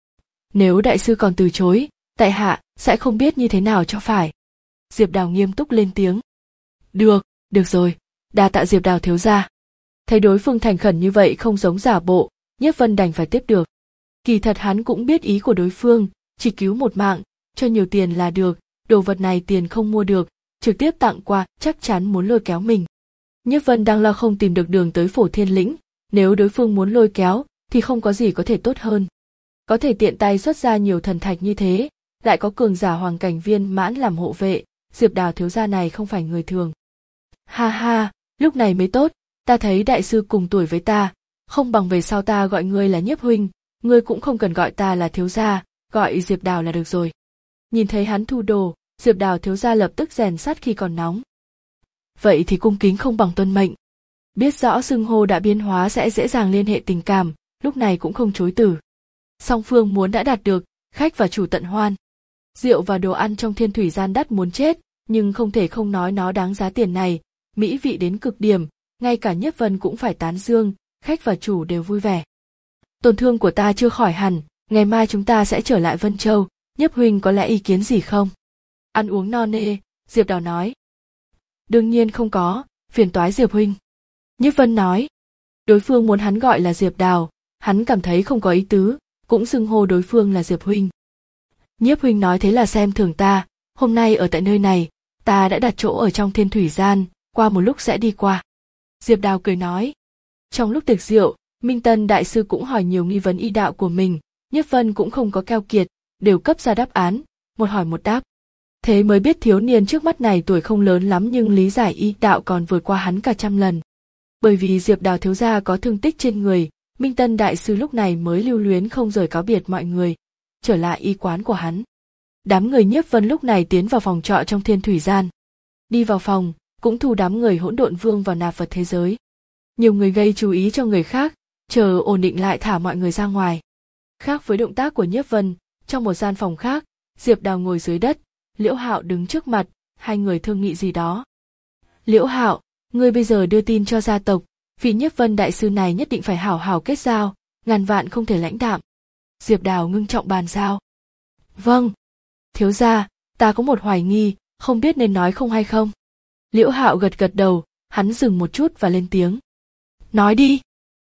Nếu đại sư còn từ chối, tại hạ sẽ không biết như thế nào cho phải. Diệp Đào nghiêm túc lên tiếng. Được, được rồi, đa tạ Diệp Đào thiếu gia. Thấy đối phương thành khẩn như vậy không giống giả bộ, Nhiếp Vân đành phải tiếp được. Kỳ thật hắn cũng biết ý của đối phương, chỉ cứu một mạng, cho nhiều tiền là được, đồ vật này tiền không mua được, trực tiếp tặng qua, chắc chắn muốn lôi kéo mình. Nhiếp Vân đang lo không tìm được đường tới Phổ Thiên Lĩnh, nếu đối phương muốn lôi kéo, thì không có gì có thể tốt hơn. Có thể tiện tay xuất ra nhiều thần thạch như thế, lại có cường giả hoàng cảnh viên mãn làm hộ vệ, Diệp Đào thiếu gia này không phải người thường. Ha ha, lúc này mới tốt, ta thấy đại sư cùng tuổi với ta, không bằng về sau ta gọi ngươi là Nhiếp huynh, ngươi cũng không cần gọi ta là thiếu gia, gọi Diệp Đào là được rồi. Nhìn thấy hắn thu đồ, Diệp Đào thiếu gia lập tức rèn sắt khi còn nóng. Vậy thì cung kính không bằng tuân mệnh. Biết rõ xưng hô đã biến hóa sẽ dễ dàng liên hệ tình cảm, lúc này cũng không chối từ. Song phương muốn đã đạt được, khách và chủ tận hoan. Rượu và đồ ăn trong Thiên Thủy Gian đắt muốn chết, nhưng không thể không nói nó đáng giá tiền này, mỹ vị đến cực điểm, ngay cả Nhiếp Vân cũng phải tán dương, khách và chủ đều vui vẻ. Tổn thương của ta chưa khỏi hẳn, ngày mai chúng ta sẽ trở lại Vân Châu, Nhiếp huynh có lẽ ý kiến gì không? Ăn uống no nê, Diệp Đào nói. Đương nhiên không có, phiền toái Diệp huynh. Nhiếp Vân nói. Đối phương muốn hắn gọi là Diệp Đào, hắn cảm thấy không có ý tứ, cũng xưng hô đối phương là Diệp huynh. Nhiếp huynh nói thế là xem thường ta, hôm nay ở tại nơi này, ta đã đặt chỗ ở trong Thiên Thủy Gian, qua một lúc sẽ đi qua. Diệp Đào cười nói. Trong lúc tiệc rượu, Minh Tân đại sư cũng hỏi nhiều nghi vấn y đạo của mình, Nhiếp Vân cũng không có keo kiệt, đều cấp ra đáp án, một hỏi một đáp. Thế mới biết thiếu niên trước mắt này tuổi không lớn lắm nhưng lý giải y đạo còn vượt qua hắn cả trăm lần. Bởi vì Diệp Đào thiếu gia có thương tích trên người, Minh Tân đại sư lúc này mới lưu luyến không rời cáo biệt mọi người. trở lại y quán của hắn. Đám người Nhiếp Vân lúc này tiến vào phòng trọ trong Thiên Thủy Gian. Đi vào phòng, cũng thu đám người Hỗn Độn Vương vào nạp vật thế giới. Nhiều người gây chú ý cho người khác, chờ ổn định lại thả mọi người ra ngoài. Khác với động tác của Nhiếp Vân, trong một gian phòng khác, Diệp Đào ngồi dưới đất, Liễu Hạo đứng trước mặt, hai người thương nghị gì đó. Liễu Hạo, ngươi bây giờ đưa tin cho gia tộc, vị Nhiếp Vân đại sư này nhất định phải hảo hảo kết giao, ngàn vạn không thể lãnh đạm. Diệp Đào ngưng trọng bàn giao. Vâng. Thiếu gia, ta có một hoài nghi, không biết nên nói không hay không. Liễu Hạo gật gật đầu, hắn dừng một chút và lên tiếng. Nói đi.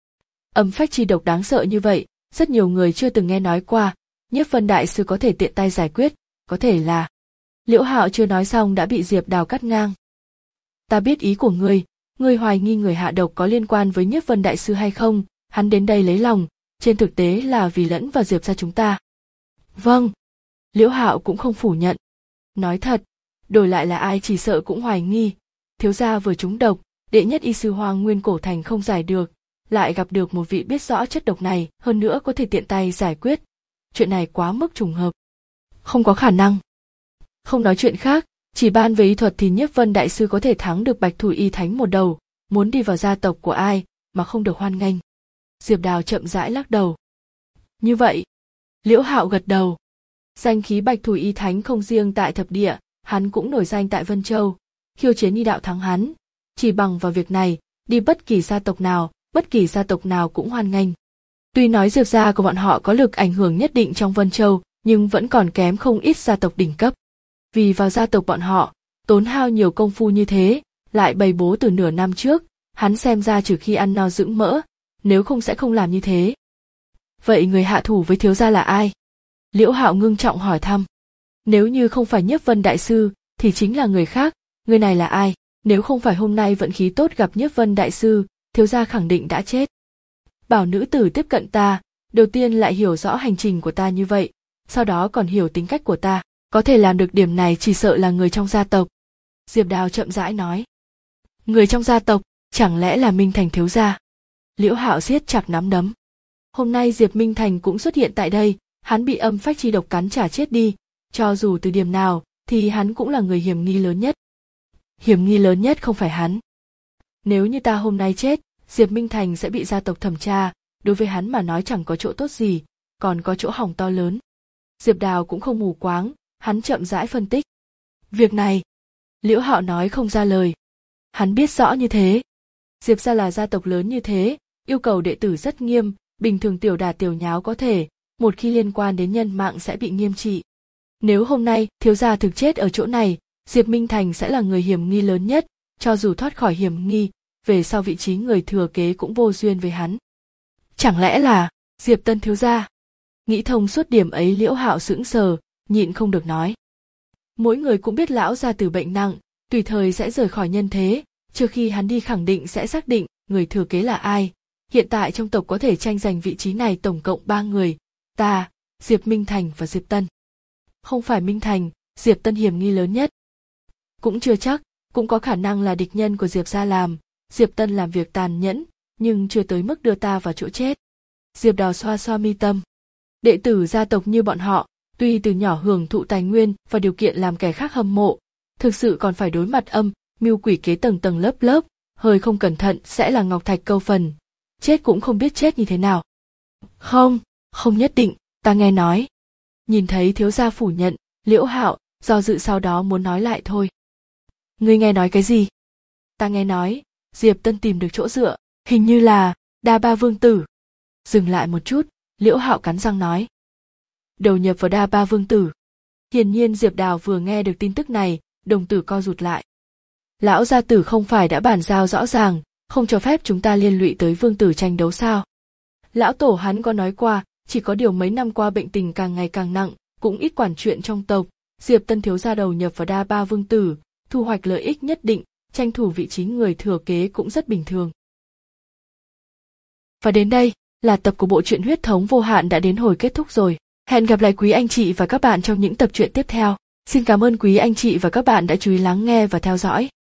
Âm phách chi độc đáng sợ như vậy, rất nhiều người chưa từng nghe nói qua, Nhiếp Vân đại sư có thể tiện tay giải quyết, có thể là... Liễu Hạo chưa nói xong đã bị Diệp Đào cắt ngang. Ta biết ý của ngươi, ngươi hoài nghi người hạ độc có liên quan với Nhiếp Vân đại sư hay không, hắn đến đây lấy lòng, trên thực tế là vì lẫn vào Diệp gia chúng ta. Vâng. Liễu Hạo cũng không phủ nhận. Nói thật, đổi lại là ai chỉ sợ cũng hoài nghi, thiếu gia vừa trúng độc, đệ nhất y sư Hoang Nguyên Cổ Thành không giải được, lại gặp được một vị biết rõ chất độc này, hơn nữa có thể tiện tay giải quyết. Chuyện này quá mức trùng hợp. Không có khả năng. Không nói chuyện khác, chỉ ban về y thuật thì Nhiếp Vân đại sư có thể thắng được Bạch Thủ Y Thánh một đầu, muốn đi vào gia tộc của ai mà không được hoan nghênh. Diệp Đào chậm rãi lắc đầu. Như vậy, Liễu Hạo gật đầu. Danh khí Bạch Thủ Y Thánh không riêng tại thập địa, hắn cũng nổi danh tại Vân Châu, khiêu chiến y đạo thắng hắn. Chỉ bằng vào việc này, đi bất kỳ gia tộc nào, bất kỳ gia tộc nào cũng hoan nghênh. Tuy nói Diệp gia của bọn họ có lực ảnh hưởng nhất định trong Vân Châu, nhưng vẫn còn kém không ít gia tộc đỉnh cấp. Vì vào gia tộc bọn họ, tốn hao nhiều công phu như thế, lại bày bố từ nửa năm trước, hắn xem ra trừ khi ăn no dưỡng mỡ, nếu không sẽ không làm như thế. Vậy người hạ thủ với thiếu gia là ai? Liễu Hạo ngưng trọng hỏi thăm. Nếu như không phải Nhiếp Vân đại sư, thì chính là người khác, người này là ai? Nếu không phải hôm nay vận khí tốt gặp Nhiếp Vân đại sư, thiếu gia khẳng định đã chết. Bảo nữ tử tiếp cận ta, đầu tiên lại hiểu rõ hành trình của ta như vậy, sau đó còn hiểu tính cách của ta, có thể làm được điểm này chỉ sợ là người trong gia tộc. Diệp Đào chậm rãi nói. Người trong gia tộc, chẳng lẽ là Minh Thành thiếu gia? Liễu Hạo siết chặt nắm đấm. Hôm nay Diệp Minh Thành cũng xuất hiện tại đây, hắn bị âm phách chi độc cắn trả chết đi, cho dù từ điểm nào, thì hắn cũng là người hiểm nghi lớn nhất. Hiểm nghi lớn nhất không phải hắn. Nếu như ta hôm nay chết, Diệp Minh Thành sẽ bị gia tộc thẩm tra, đối với hắn mà nói chẳng có chỗ tốt gì, còn có chỗ hỏng to lớn. Diệp Đào cũng không mù quáng, hắn chậm rãi phân tích. Việc này, Liễu Hạo nói không ra lời. Hắn biết rõ như thế. Diệp gia là gia tộc lớn như thế, yêu cầu đệ tử rất nghiêm, bình thường tiểu đà tiểu nháo có thể, một khi liên quan đến nhân mạng sẽ bị nghiêm trị. Nếu hôm nay thiếu gia thực chết ở chỗ này, Diệp Minh Thành sẽ là người hiểm nghi lớn nhất, cho dù thoát khỏi hiểm nghi, về sau vị trí người thừa kế cũng vô duyên với hắn. Chẳng lẽ là Diệp Tân thiếu gia? Nghĩ thông suốt điểm ấy Liễu Hạo sững sờ, nhịn không được nói. Mỗi người cũng biết lão gia tử bệnh nặng, tùy thời sẽ rời khỏi nhân thế, trước khi hắn đi khẳng định sẽ xác định người thừa kế là ai. Hiện tại trong tộc có thể tranh giành vị trí này tổng cộng ba người, ta, Diệp Minh Thành và Diệp Tân. Không phải Minh Thành, Diệp Tân hiểm nghi lớn nhất. Cũng chưa chắc, cũng có khả năng là địch nhân của Diệp gia làm, Diệp Tân làm việc tàn nhẫn, nhưng chưa tới mức đưa ta vào chỗ chết. Diệp Đào xoa xoa mi tâm. Đệ tử gia tộc như bọn họ, tuy từ nhỏ hưởng thụ tài nguyên và điều kiện làm kẻ khác hâm mộ, thực sự còn phải đối mặt âm, mưu quỷ kế tầng tầng lớp lớp, hơi không cẩn thận sẽ là ngọc thạch câu phần, chết cũng không biết chết như thế nào. Không, không nhất định, ta nghe nói. Nhìn thấy thiếu gia phủ nhận, Liễu Hạo do dự sau đó muốn nói lại thôi. Ngươi nghe nói cái gì? Ta nghe nói, Diệp Tân tìm được chỗ dựa, hình như là Đa Ba Vương Tử. Dừng lại một chút, Liễu Hạo cắn răng nói. Đầu nhập vào Đa Ba Vương Tử. Hiển nhiên Diệp Đào vừa nghe được tin tức này, đồng tử co rụt lại. Lão gia tử không phải đã bàn giao rõ ràng, không cho phép chúng ta liên lụy tới Vương Tử tranh đấu sao? Lão tổ hắn có nói qua, chỉ có điều mấy năm qua bệnh tình càng ngày càng nặng, cũng ít quản chuyện trong tộc, Diệp Tân thiếu gia đầu nhập vào Đa Ba Vương Tử, thu hoạch lợi ích nhất định, tranh thủ vị trí người thừa kế cũng rất bình thường. Và đến đây, là tập của bộ truyện Huyết Thống Vô Hạn đã đến hồi kết thúc rồi. Hẹn gặp lại quý anh chị và các bạn trong những tập truyện tiếp theo. Xin cảm ơn quý anh chị và các bạn đã chú ý lắng nghe và theo dõi.